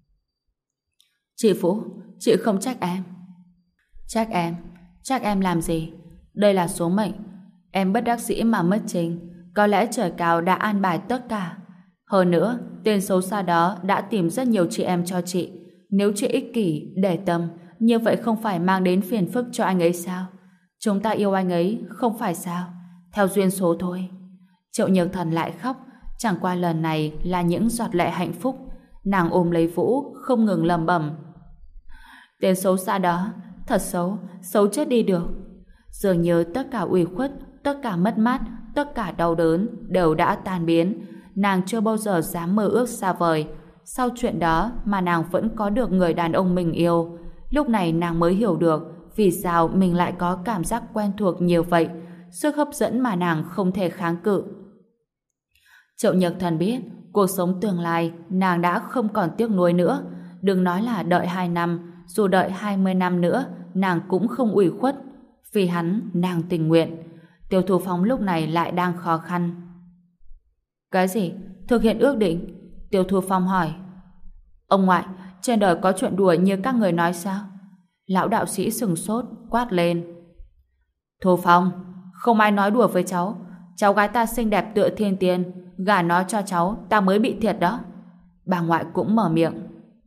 Chị Vũ, chị không trách em. Trách em? Trách em làm gì? Đây là số mệnh. Em bất đắc dĩ mà mất chính. Có lẽ trời cao đã an bài tất cả. Hơn nữa, tên xấu xa đó đã tìm rất nhiều chị em cho chị. Nếu chị ích kỷ, để tâm, như vậy không phải mang đến phiền phức cho anh ấy sao? Chúng ta yêu anh ấy, không phải sao? Theo duyên số thôi. Triệu Nhược Thần lại khóc, chẳng qua lần này là những giọt lệ hạnh phúc. Nàng ôm lấy Vũ, không ngừng lẩm bẩm. Tên xấu xa đó, thật xấu, xấu chết đi được. Dường như tất cả ủy khuất, tất cả mất mát, tất cả đau đớn đều đã tan biến. Nàng chưa bao giờ dám mơ ước xa vời. Sau chuyện đó mà nàng vẫn có được người đàn ông mình yêu. Lúc này nàng mới hiểu được vì sao mình lại có cảm giác quen thuộc nhiều vậy. Sức hấp dẫn mà nàng không thể kháng cự. Triệu Nhược Thần biết cuộc sống tương lai nàng đã không còn tiếc nuối nữa. Đừng nói là đợi 2 năm, dù đợi 20 năm nữa nàng cũng không ủy khuất. Vì hắn, nàng tình nguyện. Tiêu Thu Phong lúc này lại đang khó khăn. Cái gì? Thực hiện ước định? Tiêu Thu Phong hỏi. Ông ngoại, trên đời có chuyện đùa như các người nói sao? Lão đạo sĩ sừng sốt, quát lên. Thu Phong, không ai nói đùa với cháu. Cháu gái ta xinh đẹp tựa thiên tiên, gả nó cho cháu, ta mới bị thiệt đó. Bà ngoại cũng mở miệng.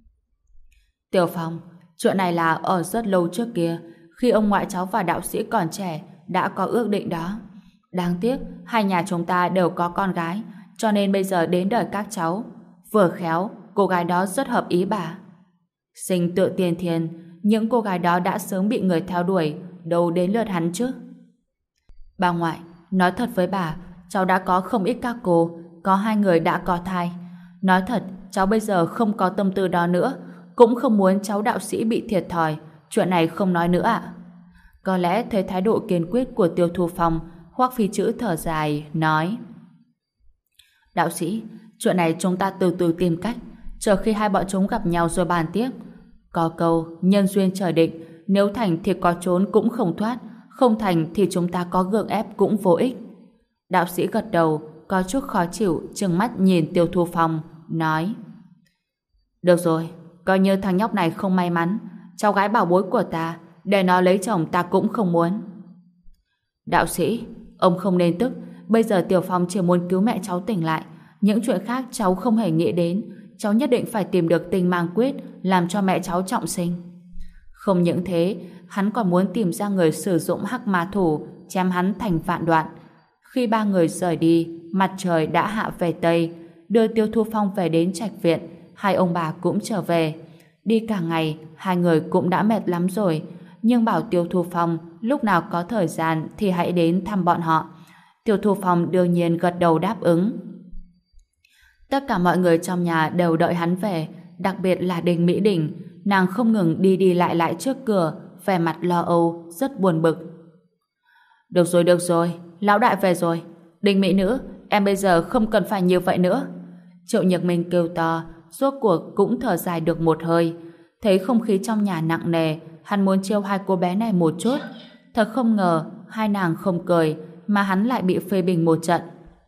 Tiểu Phong, chuyện này là ở rất lâu trước kia, khi ông ngoại cháu và đạo sĩ còn trẻ, đã có ước định đó. Đáng tiếc, hai nhà chúng ta đều có con gái, cho nên bây giờ đến đời các cháu. Vừa khéo, cô gái đó rất hợp ý bà. Sinh tựa tiên thiên, những cô gái đó đã sớm bị người theo đuổi, đâu đến lượt hắn chứ. Bà ngoại, nói thật với bà, cháu đã có không ít các cô, có 2 người đã có thai. Nói thật, cháu bây giờ không có tâm tư đó nữa, cũng không muốn cháu đạo sĩ bị thiệt thòi, chuyện này không nói nữa ạ. Có lẽ thấy thái độ kiên quyết của Tiêu Thu Phong, Hoắc Phi Chữ thở dài, nói: Đạo sĩ, chuyện này chúng ta từ từ tìm cách, chờ khi hai bọn chúng gặp nhau rồi bàn tiếp. Có câu, nhân duyên trời định, nếu thành thì có trốn cũng không thoát, không thành thì chúng ta có gượng ép cũng vô ích. Đạo sĩ gật đầu, có chút khó chịu, trừng mắt nhìn Tiêu Thu Phong, nói: Được rồi, coi như thằng nhóc này không may mắn, cháu gái bảo bối của ta, để nó lấy chồng ta cũng không muốn. Đạo sĩ, ông không nên tức, bây giờ Tiểu Phong chỉ muốn cứu mẹ cháu tỉnh lại, những chuyện khác cháu không hề nghĩ đến, cháu nhất định phải tìm được tinh mang quyết, làm cho mẹ cháu trọng sinh. Không những thế, hắn còn muốn tìm ra người sử dụng hắc ma thủ, chém hắn thành vạn đoạn. Khi 3 người rời đi, mặt trời đã hạ về Tây, đưa Tiêu Thu Phong về đến trạch viện, 2 ông bà cũng trở về. Đi cả ngày, 2 người cũng đã mệt lắm rồi, nhưng bảo Tiêu Thu Phong lúc nào có thời gian thì hãy đến thăm bọn họ. Tiêu Thu Phong đương nhiên gật đầu đáp ứng. Tất cả mọi người trong nhà đều đợi hắn về, đặc biệt là Đinh Mỹ Đình, nàng không ngừng đi đi lại lại trước cửa, vẻ mặt lo âu, rất buồn bực. Được rồi, lão đại về rồi. Đinh Mỹ Nữ, em bây giờ không cần phải như vậy nữa. Triệu Nhược Minh kêu to, rốt cuộc cũng thở dài được một hơi. Thấy không khí trong nhà nặng nề, hắn muốn trêu 2 cô bé này một chút. Thật không ngờ, 2 nàng không cười, mà hắn lại bị phê bình một trận.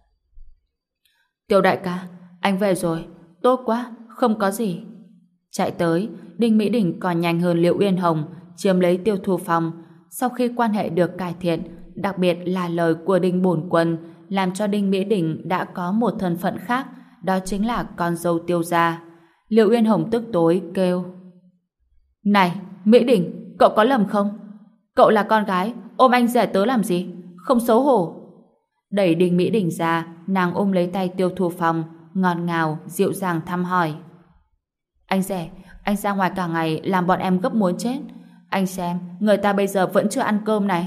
Tiêu đại ca, anh về rồi, tốt quá, không có gì. Chạy tới, Đinh Mỹ Đình còn nhanh hơn Liễu Uyên Hồng, chiếm lấy Tiêu Thu Phong. Sau khi quan hệ được cải thiện, đặc biệt là lời của Đinh Bổn Quân, làm cho Đinh Mỹ Đình đã có một thân phận khác, đó chính là con dâu Tiêu gia. Liễu Uyên Hồng tức tối kêu: Này, Mỹ Đình, cậu có lầm không? Cậu là con gái, ôm anh rể tớ làm gì? Không xấu hổ. Đẩy Đinh Mỹ Đình ra, nàng ôm lấy tay Tiêu Thu Phong, ngọt ngào, dịu dàng thăm hỏi: Anh rể, anh ra ngoài cả ngày làm bọn em gấp muốn chết. Anh xem, người ta bây giờ vẫn chưa ăn cơm này.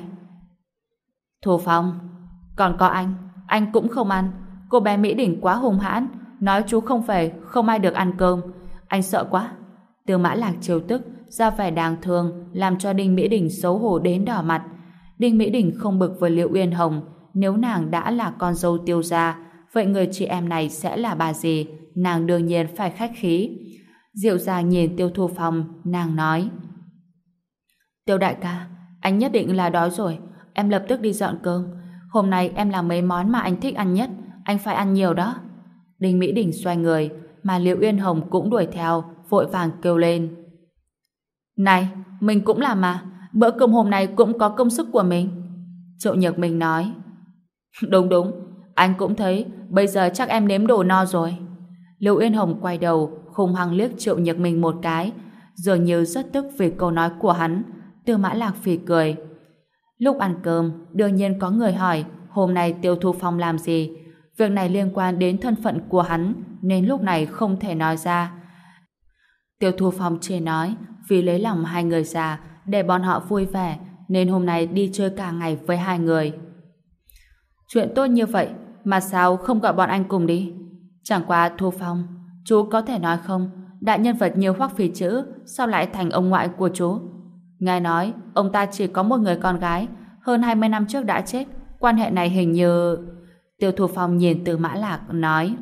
Thu Phong, còn có anh cũng không ăn. Cô bé Mỹ Đình quá hung hãn, nói chú không về, không ai được ăn cơm. Anh sợ quá. Tư Mã Lạc trêu tức, ra vẻ đáng thương, làm cho Đinh Mỹ Đình xấu hổ đến đỏ mặt. Đinh Mỹ Đình không bực với Liễu Uyên Hồng, nếu nàng đã là con dâu Tiêu gia, vậy người chị em này sẽ là bà gì? Nàng đương nhiên phải khách khí. Dịu dàng nhìn Tiêu Thu Phong, nàng nói: Tiêu đại ca, anh nhất định là đói rồi, em lập tức đi dọn cơm. Hôm nay em làm mấy món mà anh thích ăn nhất, anh phải ăn nhiều đó. Đinh Mỹ Đình xoay người, mà Liễu Uyên Hồng cũng đuổi theo, vội vàng kêu lên: Này, mình cũng làm mà, bữa cơm hôm nay cũng có công sức của mình. Triệu Nhược Minh nói: Đúng, anh cũng thấy, bây giờ chắc em nếm đồ no rồi. Liễu Uyên Hồng quay đầu, hung hăng liếc Triệu Nhược Minh một cái, dường như rất tức vì câu nói của hắn. Tư Mã Lạc phì cười. Lúc ăn cơm, đương nhiên có người hỏi hôm nay Tiêu Thu Phong làm gì. Việc này liên quan đến thân phận của hắn, nên lúc này không thể nói ra. Tiêu Thu Phong chỉ nói vì lấy lòng 2 người già, để bọn họ vui vẻ, nên hôm nay đi chơi cả ngày với 2 người. Chuyện tốt như vậy, mà sao không gọi bọn anh cùng đi? Chẳng qua Thu Phong, chú có thể nói không, đại nhân vật như Hoắc Phi Chữ sao lại thành ông ngoại của chú? Nghe nói, ông ta chỉ có một người con gái, hơn 20 năm trước đã chết, quan hệ này hình như... Tiêu Thu Phong nhìn Tư Mã Lạc nói: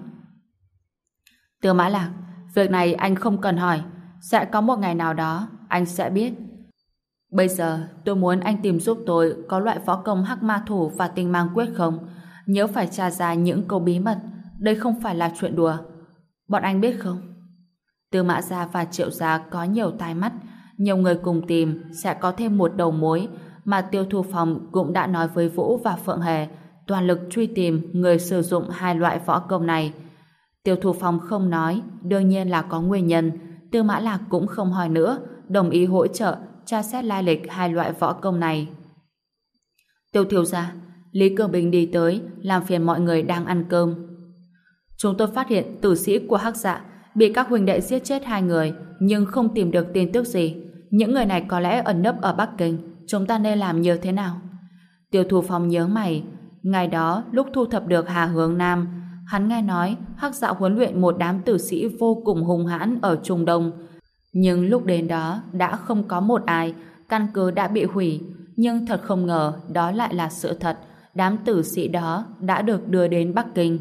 Tư Mã Lạc, việc này anh không cần hỏi, sẽ có một ngày nào đó anh sẽ biết. Bây giờ tôi muốn anh tìm giúp tôi có loại võ công hắc ma thủ và tinh mang quyết không? Nhớ phải tra ra những câu bí mật, đây không phải là chuyện đùa. Bọn anh biết không? Tư Mã gia và Triệu gia có nhiều tai mắt, nhiều người cùng tìm sẽ có thêm một đầu mối, mà Tiêu Thu Phong cũng đã nói với Vũ và Phượng Hề toàn lực truy tìm người sử dụng 2 loại võ công này. Tiêu Thu Phong không nói, đương nhiên là có nguyên nhân. Tư Mã Lạc cũng không hỏi nữa, đồng ý hỗ trợ tra xét lai lịch 2 loại võ công này. Tiêu thiếu gia, Lý Cường Bình đi tới, làm phiền mọi người đang ăn cơm. Chúng tôi phát hiện tử sĩ của Hắc Dạ bị các huynh đệ giết chết 2 người, nhưng không tìm được tin tức gì. những người này có lẽ ẩn nấp ở Bắc Kinh, chúng ta nên làm như thế nào? Tiêu Thu Phong nhớ mày. Ngày đó, lúc thu thập được Hà Hướng Nam, hắn nghe nói Hắc Dạ huấn luyện một đám tử sĩ vô cùng hung hãn ở Trung Đông. Nhưng lúc đến đó đã không có một ai, căn cứ đã bị hủy. Nhưng thật không ngờ đó lại là sự thật. Đám tử sĩ đó đã được đưa đến Bắc Kinh.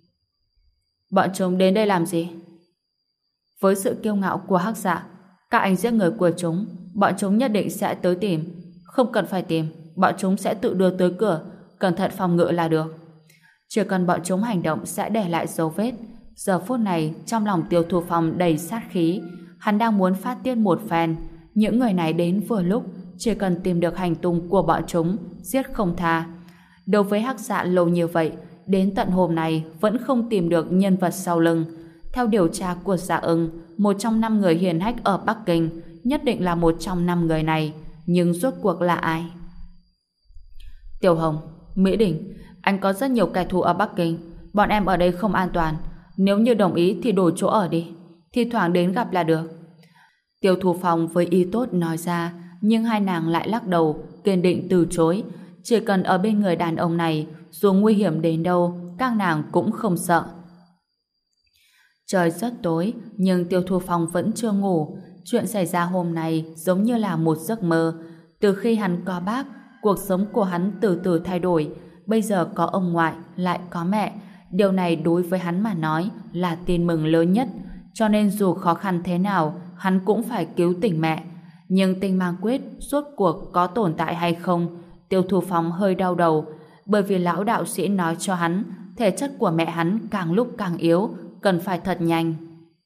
Bọn chúng đến đây làm gì? Với sự kiêu ngạo của Hắc Dạ, các anh giết người của chúng, bọn chúng nhất định sẽ tới tìm. Không cần phải tìm, bọn chúng sẽ tự đưa tới cửa, cẩn thận phòng ngự là được. Chỉ cần bọn chúng hành động sẽ để lại dấu vết. Giờ phút này, trong lòng Tiêu Thu Phong đầy sát khí, hắn đang muốn phát tiết một phen. Những người này đến vừa lúc, chỉ cần tìm được hành tung của bọn chúng, giết không tha. Đối với Hắc Dạ lâu như vậy, đến tận hôm nay vẫn không tìm được nhân vật sau lưng. Theo điều tra của Dạ Ưng, một trong 5 người hiển hách ở Bắc Kinh nhất định là một trong 5 người này. Nhưng rốt cuộc là ai? Tiểu Hồng, Mỹ Đình, anh có rất nhiều kẻ thù ở Bắc Kinh. Bọn em ở đây không an toàn. Nếu như đồng ý thì đổi chỗ ở đi. Thi thoảng đến gặp là được. Tiêu Thu Phong với ý tốt nói ra, nhưng hai nàng lại lắc đầu, kiên định từ chối. Chỉ cần ở bên người đàn ông này, dù nguy hiểm đến đâu, các nàng cũng không sợ. Trời rất tối, nhưng Tiêu Thu Phong vẫn chưa ngủ. Chuyện xảy ra hôm nay giống như là một giấc mơ. Từ khi hắn có bác, cuộc sống của hắn từ từ thay đổi. Bây giờ có ông ngoại, lại có mẹ. Điều này đối với hắn mà nói là tin mừng lớn nhất. Cho nên dù khó khăn thế nào, hắn cũng phải cứu tỉnh mẹ. Nhưng tinh mang quyết rốt cuộc có tồn tại hay không? Tiêu Thu Phong hơi đau đầu, bởi vì lão đạo sĩ nói cho hắn thể chất của mẹ hắn càng lúc càng yếu, cần phải thật nhanh.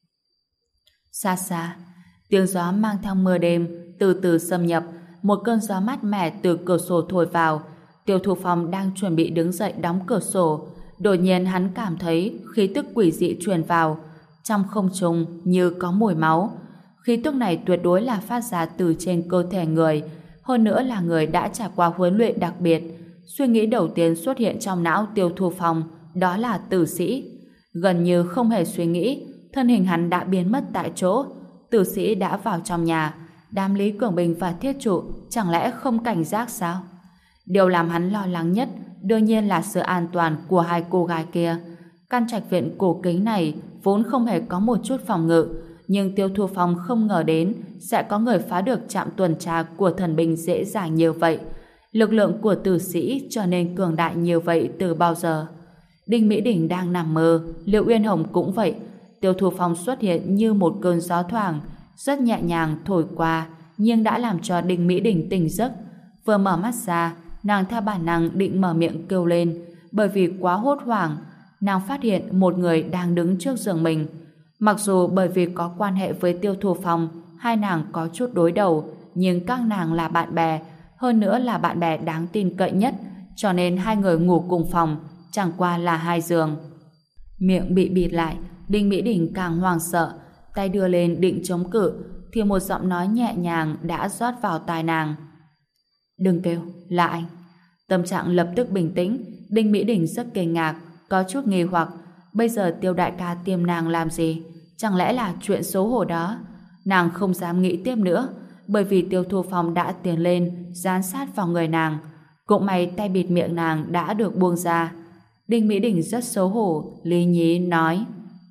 Xa xa, tiếng gió mang theo mưa đêm từ từ xâm nhập, một cơn gió mát mẻ từ cửa sổ thổi vào. Tiêu Thu Phong đang chuẩn bị đứng dậy đóng cửa sổ, đột nhiên hắn cảm thấy khí tức quỷ dị truyền vào, trong không trung như có mùi máu. Khí tức này tuyệt đối là phát ra từ trên cơ thể người, hơn nữa là người đã trải qua huấn luyện đặc biệt. Suy nghĩ đầu tiên xuất hiện trong não Tiêu Thu Phong đó là tử sĩ. Gần như không hề suy nghĩ, thân hình hắn đã biến mất tại chỗ. Tử sĩ đã vào trong nhà. Đám Lý Cường Bình và Thiết Trụ chẳng lẽ không cảnh giác sao? Điều làm hắn lo lắng nhất đương nhiên là sự an toàn của hai cô gái kia. Căn trạch viện cổ kính này vốn không hề có một chút phòng ngự, nhưng Tiêu Thu Phong không ngờ đến sẽ có người phá được trạm tuần tra của thần binh dễ dàng như vậy. Lực lượng của tử sĩ trở nên cường đại như vậy từ bao giờ? Đinh Mỹ Đình đang nằm mơ, Liệu Uyên Hồng cũng vậy. Tiêu Thu Phong xuất hiện như một cơn gió thoảng, rất nhẹ nhàng thổi qua, nhưng đã làm cho Đinh Mỹ Đình tỉnh giấc. Vừa mở mắt ra, nàng theo bản năng định mở miệng kêu lên, bởi vì quá hốt hoảng, nàng phát hiện một người đang đứng trước giường mình. Mặc dù bởi vì có quan hệ với Tiêu Thu Phong, hai nàng có chút đối đầu, nhưng các nàng là bạn bè, hơn nữa là bạn bè đáng tin cậy nhất, cho nên hai người ngủ cùng phòng, chẳng qua là hai giường. Miệng bị bịt lại, Đinh Mỹ Đình càng hoảng sợ, tay đưa lên định chống cự, thì một giọng nói nhẹ nhàng đã rót vào tai nàng. Đừng kêu, là anh. Tâm trạng lập tức bình tĩnh, Đinh Mỹ Đình rất kinh ngạc, có chút nghi hoặc, bây giờ Tiêu đại ca tìm nàng làm gì? Chẳng lẽ là chuyện xấu hổ đó? Nàng không dám nghĩ tiếp nữa, bởi vì Tiêu Thu Phong đã tiến lên, dán sát vào người nàng. Cũng may tay bịt miệng nàng đã được buông ra. Đinh Mỹ Đình rất xấu hổ, lý nhí nói: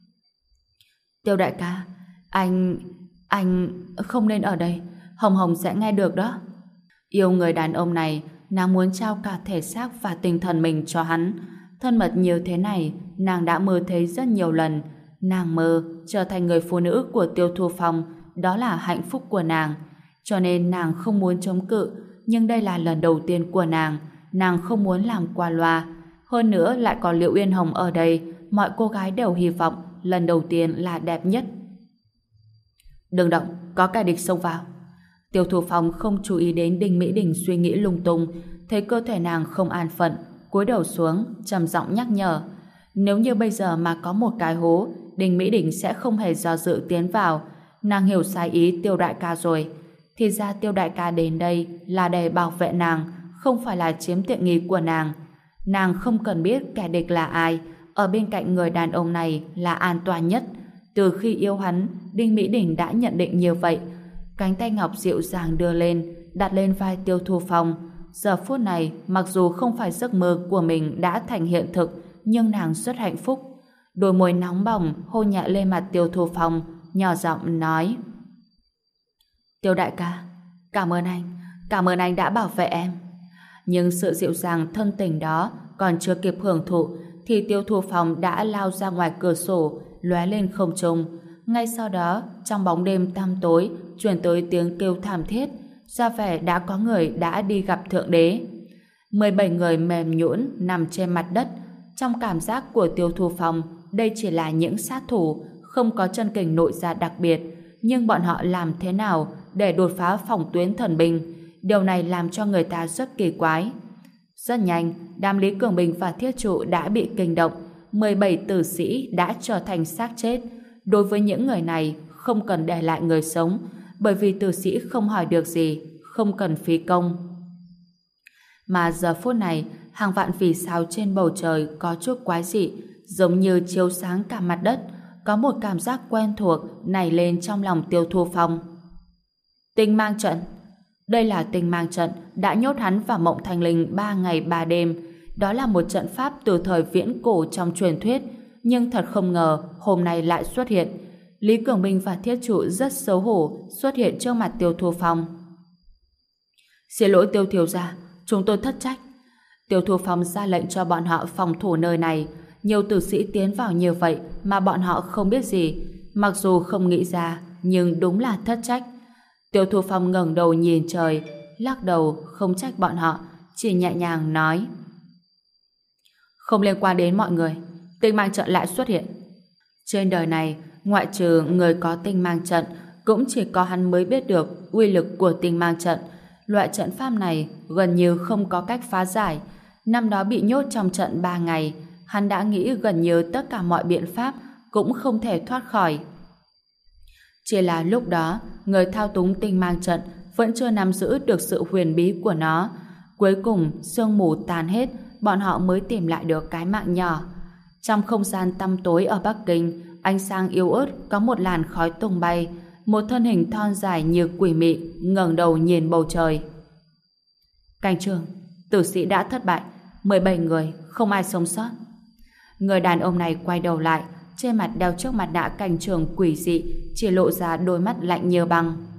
Tiêu đại ca, anh không nên ở đây, Hồng Hồng sẽ nghe được đó. Yêu người đàn ông này, nàng muốn trao cả thể xác và tinh thần mình cho hắn. Thân mật như thế này, nàng đã mơ thấy rất nhiều lần. Nàng mơ trở thành người phụ nữ của Tiêu Thu Phong, đó là hạnh phúc của nàng. Cho nên nàng không muốn chống cự, nhưng đây là lần đầu tiên của nàng không muốn làm qua loa. Hơn nữa lại còn Liệu Uyên Hồng ở đây, mọi cô gái đều hy vọng lần đầu tiên là đẹp nhất. Đừng động, có kẻ địch xông vào. Tiêu Thu Phong không chú ý đến Đinh Mỹ Đình suy nghĩ lung tung, thấy cơ thể nàng không an phận, cúi đầu xuống, trầm giọng nhắc nhở. Nếu như bây giờ mà có một cái hố, Đinh Mỹ Đình sẽ không hề do dự tiến vào. Nàng hiểu sai ý Tiêu đại ca rồi. Thì ra Tiêu đại ca đến đây là để bảo vệ nàng, không phải là chiếm tiện nghi của nàng. Nàng không cần biết kẻ địch là ai, ở bên cạnh người đàn ông này là an toàn nhất. Từ khi yêu hắn, Đinh Mỹ Đình đã nhận định như vậy. Cánh tay ngọc dịu dàng đưa lên, đặt lên vai Tiêu Thu Phong. Giờ phút này, mặc dù không phải giấc mơ của mình đã thành hiện thực, nhưng nàng rất hạnh phúc. Đôi môi nóng bỏng hôn nhẹ lên mặt Tiêu Thu Phong, nhỏ giọng nói: Tiêu đại ca, cảm ơn anh đã bảo vệ em. Nhưng sự dịu dàng thân tình đó còn chưa kịp hưởng thụ thì Tiêu Thu Phong đã lao ra ngoài cửa sổ, lóe lên không trung. Ngay sau đó, trong bóng đêm tăm tối truyền tới tiếng kêu thảm thiết, ra vẻ đã có người đã đi gặp Thượng Đế. 17 người mềm nhũn nằm trên mặt đất. Trong cảm giác của Tiêu Thu Phong, đây chỉ là những sát thủ không có chân kình nội gia đặc biệt, nhưng bọn họ làm thế nào để đột phá phòng tuyến thần binh? Điều này làm cho người ta rất kỳ quái. Rất nhanh, đám Lý Cường Bình và Thiết Trụ đã bị kinh động. 17 tử sĩ đã trở thành xác chết. Đối với những người này, không cần để lại người sống, bởi vì tử sĩ không hỏi được gì, không cần phí công. Mà giờ phút này, hàng vạn vì sao trên bầu trời có chút quái dị, giống như chiếu sáng cả mặt đất. Có một cảm giác quen thuộc nảy lên trong lòng Tiêu Thu Phong. Tinh mang trận. Đây là tinh mang trận đã nhốt hắn vào mộng thành linh 3 ngày 3 đêm. Đó là một trận pháp từ thời viễn cổ trong truyền thuyết, nhưng thật không ngờ hôm nay lại xuất hiện. Lý Cường Minh và Thiết Trụ rất xấu hổ xuất hiện trước mặt Tiêu Thu Phong. Xin lỗi Tiêu thiếu gia, chúng tôi thất trách. Tiêu Thu Phong ra lệnh cho bọn họ phòng thủ nơi này. Nhiều tử sĩ tiến vào như vậy mà bọn họ không biết gì. Mặc dù không nghĩ ra, nhưng đúng là thất trách. Tiêu Thu Phong ngẩng đầu nhìn trời, lắc đầu không trách bọn họ, chỉ nhẹ nhàng nói: Không liên quan đến mọi người, tinh mang trận lại xuất hiện. Trên đời này, ngoại trừ người có tinh mang trận, cũng chỉ có hắn mới biết được uy lực của tinh mang trận. Loại trận pháp này gần như không có cách phá giải. Năm đó bị nhốt trong trận 3 ngày, hắn đã nghĩ gần như tất cả mọi biện pháp cũng không thể thoát khỏi. Chỉ là lúc đó, người thao túng tinh mang trận vẫn chưa nắm giữ được sự huyền bí của nó. Cuối cùng, sương mù tan hết, bọn họ mới tìm lại được cái mạng nhỏ. Trong không gian tăm tối ở Bắc Kinh, ánh sáng yếu ớt có một làn khói tung bay, một thân hình thon dài như quỷ mị ngẩng đầu nhìn bầu trời. Cảnh trường, tử sĩ đã thất bại, 17 người, không ai sống sót. Người đàn ông này quay đầu lại, trên mặt đeo chiếc mặt nạ cảnh trường quỷ dị, chỉ lộ ra đôi mắt lạnh như băng.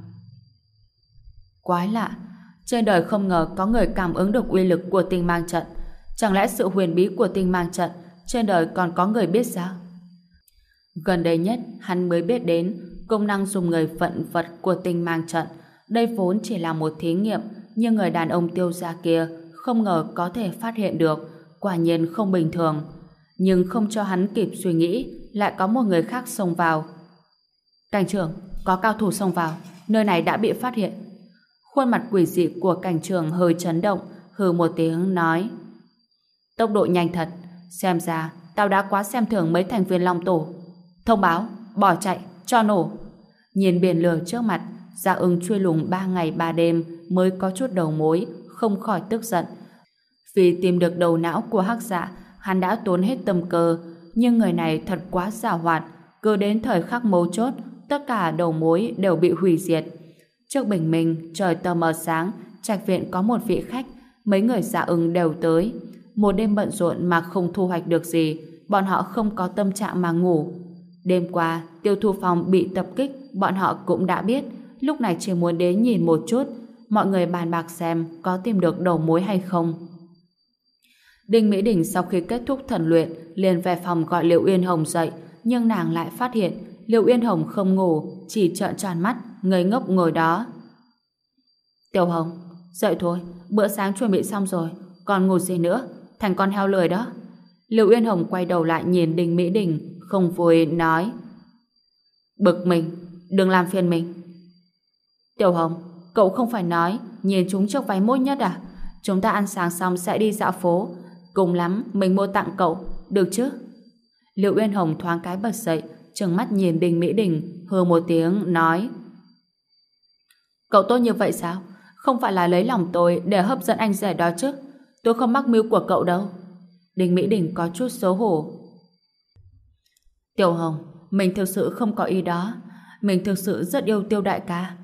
Quái lạ, trên đời không ngờ có người cảm ứng được uy lực của tinh mang trận. Chẳng lẽ sự huyền bí của tinh mang trận trên đời còn có người biết sao? Gần đây nhất, hắn mới biết đến công năng dùng người vận vật của tinh mang trận. Đây vốn chỉ là một thí nghiệm, nhưng người đàn ông Tiêu gia kia không ngờ có thể phát hiện được, quả nhiên không bình thường. Nhưng không cho hắn kịp suy nghĩ, lại có một người khác xông vào. Cảnh trưởng, có cao thủ xông vào, nơi này đã bị phát hiện. Khuôn mặt quỷ dị của cảnh trưởng hơi chấn động, hừ một tiếng nói: Tốc độ nhanh thật, xem ra tao đã quá xem thường mấy thành viên Long Tổ. Thông báo, bỏ chạy, cho nổ. Nhìn biển lửa trước mặt, Dạ Ưng truy lùng 3 ngày 3 đêm mới có chút đầu mối, không khỏi tức giận. Vì tìm được đầu não của Hắc Dạ, hắn đã tốn hết tâm cơ, nhưng người này thật quá giàu hoạt, cứ đến thời khắc mấu chốt, tất cả đầu mối đều bị hủy diệt. Trước bình minh, trời tờ mờ sáng, trạch viện có một vị khách, mấy người Dạ Ưng đều tới. Một đêm bận rộn mà không thu hoạch được gì, bọn họ không có tâm trạng mà ngủ. Đêm qua, Tiêu Thu Phong bị tập kích, bọn họ cũng đã biết, lúc này chỉ muốn đến nhìn một chút, mọi người bàn bạc xem có tìm được đầu mối hay không. Đinh Mỹ Đình sau khi kết thúc thần luyện, liền về phòng gọi Liệu Uyên Hồng dậy, nhưng nàng lại phát hiện Liệu Uyên Hồng không ngủ, chỉ trợn tròn mắt, ngây ngốc ngồi đó. Tiểu Hồng, dậy thôi, bữa sáng chuẩn bị xong rồi, còn ngủ gì nữa, thành con heo lười đó. Liệu Uyên Hồng quay đầu lại nhìn Đinh Mỹ Đình, không vui nói: Bực mình, đừng làm phiền mình. Tiểu Hồng, cậu không phải nói nhìn chúng chiếc váy mốt nhất à? Chúng ta ăn sáng xong sẽ đi dạo phố, cùng lắm mình mua tặng cậu, được chứ? Liệu Uyên Hồng thoáng cái bật dậy, trừng mắt nhìn Đinh Mỹ Đình, hừ một tiếng nói: Cậu tốt như vậy sao? Không phải là lấy lòng tôi để hấp dẫn anh rể đó chứ? Tôi không mắc mưu của cậu đâu. Đinh Mỹ Đình có chút xấu hổ. Tiểu Hồng, mình thực sự không có ý đó. Mình thực sự rất yêu Tiêu đại ca.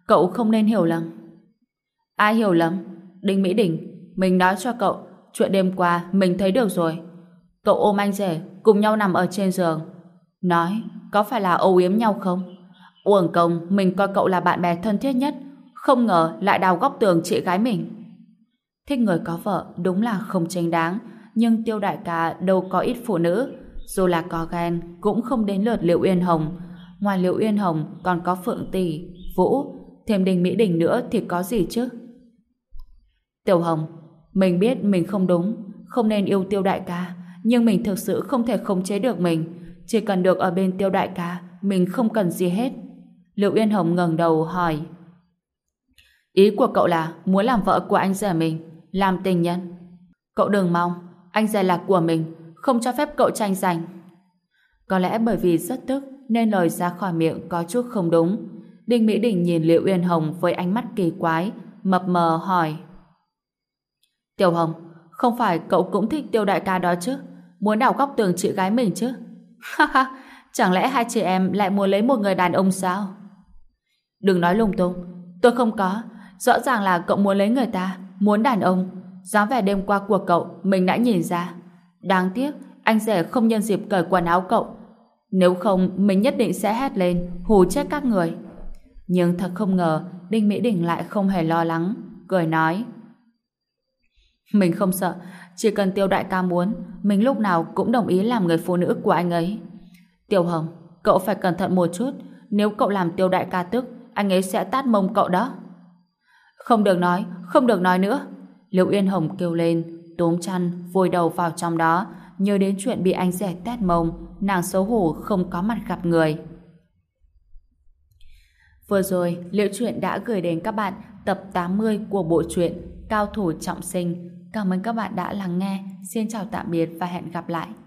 Cậu không nên hiểu lầm. Ai hiểu lầm? Đinh Mỹ Đình, mình nói cho cậu, chuyện đêm qua mình thấy được rồi. Cậu ôm anh rể cùng nhau nằm ở trên giường. Nói, có phải là âu yếm nhau không? Uổng công mình coi cậu là bạn bè thân thiết nhất, không ngờ lại đào góc tường chị gái mình. Thích người có vợ đúng là không chính đáng, nhưng Tiêu đại ca đâu có ít phụ nữ, dù là có ghen cũng không đến lượt Liệu Uyên Hồng. Ngoài Liệu Uyên Hồng còn có Phượng Tỷ, Vũ, thêm Đinh Mỹ Đình nữa thì có gì chứ? Tiểu Hồng, mình biết mình không đúng, không nên yêu Tiêu đại ca, nhưng mình thực sự không thể khống chế được mình. Chỉ cần được ở bên Tiêu đại ca, mình không cần gì hết. Liệu Uyên Hồng ngẩng đầu hỏi, ý của cậu là muốn làm vợ của anh rể mình, làm tình nhân? Cậu đừng mong, anh rể là của mình, không cho phép cậu tranh giành. Có lẽ bởi vì rất tức nên lời ra khỏi miệng có chút không đúng. Đinh Mỹ Đình nhìn Liệu Uyên Hồng với ánh mắt kỳ quái, mập mờ hỏi, Tiểu Hồng, không phải cậu cũng thích Tiêu đại ca đó chứ? Muốn đào góc tường chị gái mình chứ? Ha ha, chẳng lẽ hai chị em lại muốn lấy một người đàn ông sao? Đừng nói lung tung, tôi không có. Rõ ràng là cậu muốn lấy người ta, muốn đàn ông. Dáng vẻ đêm qua của cậu mình đã nhìn ra. Đáng tiếc anh rể không nhân dịp cởi quần áo cậu. Nếu không mình nhất định sẽ hét lên hù chết các người. Nhưng thật không ngờ Đinh Mỹ Đình lại không hề lo lắng, cười nói, mình không sợ, chỉ cần Tiêu đại ca muốn, mình lúc nào cũng đồng ý làm người phụ nữ của anh ấy. Tiểu Hồng, cậu phải cẩn thận một chút, nếu cậu làm Tiêu đại ca tức, anh ấy sẽ tát mông cậu đó. Không được nói nữa. Liệu Uyên Hồng kêu lên, túm chăn, vùi đầu vào trong đó, nhớ đến chuyện bị anh rể tát mông, nàng xấu hổ không có mặt gặp người. Vừa rồi, Liễu Chuyện đã gửi đến các bạn tập 80 của bộ truyện Cao thủ trọng sinh. Cảm ơn các bạn đã lắng nghe. Xin chào tạm biệt và hẹn gặp lại.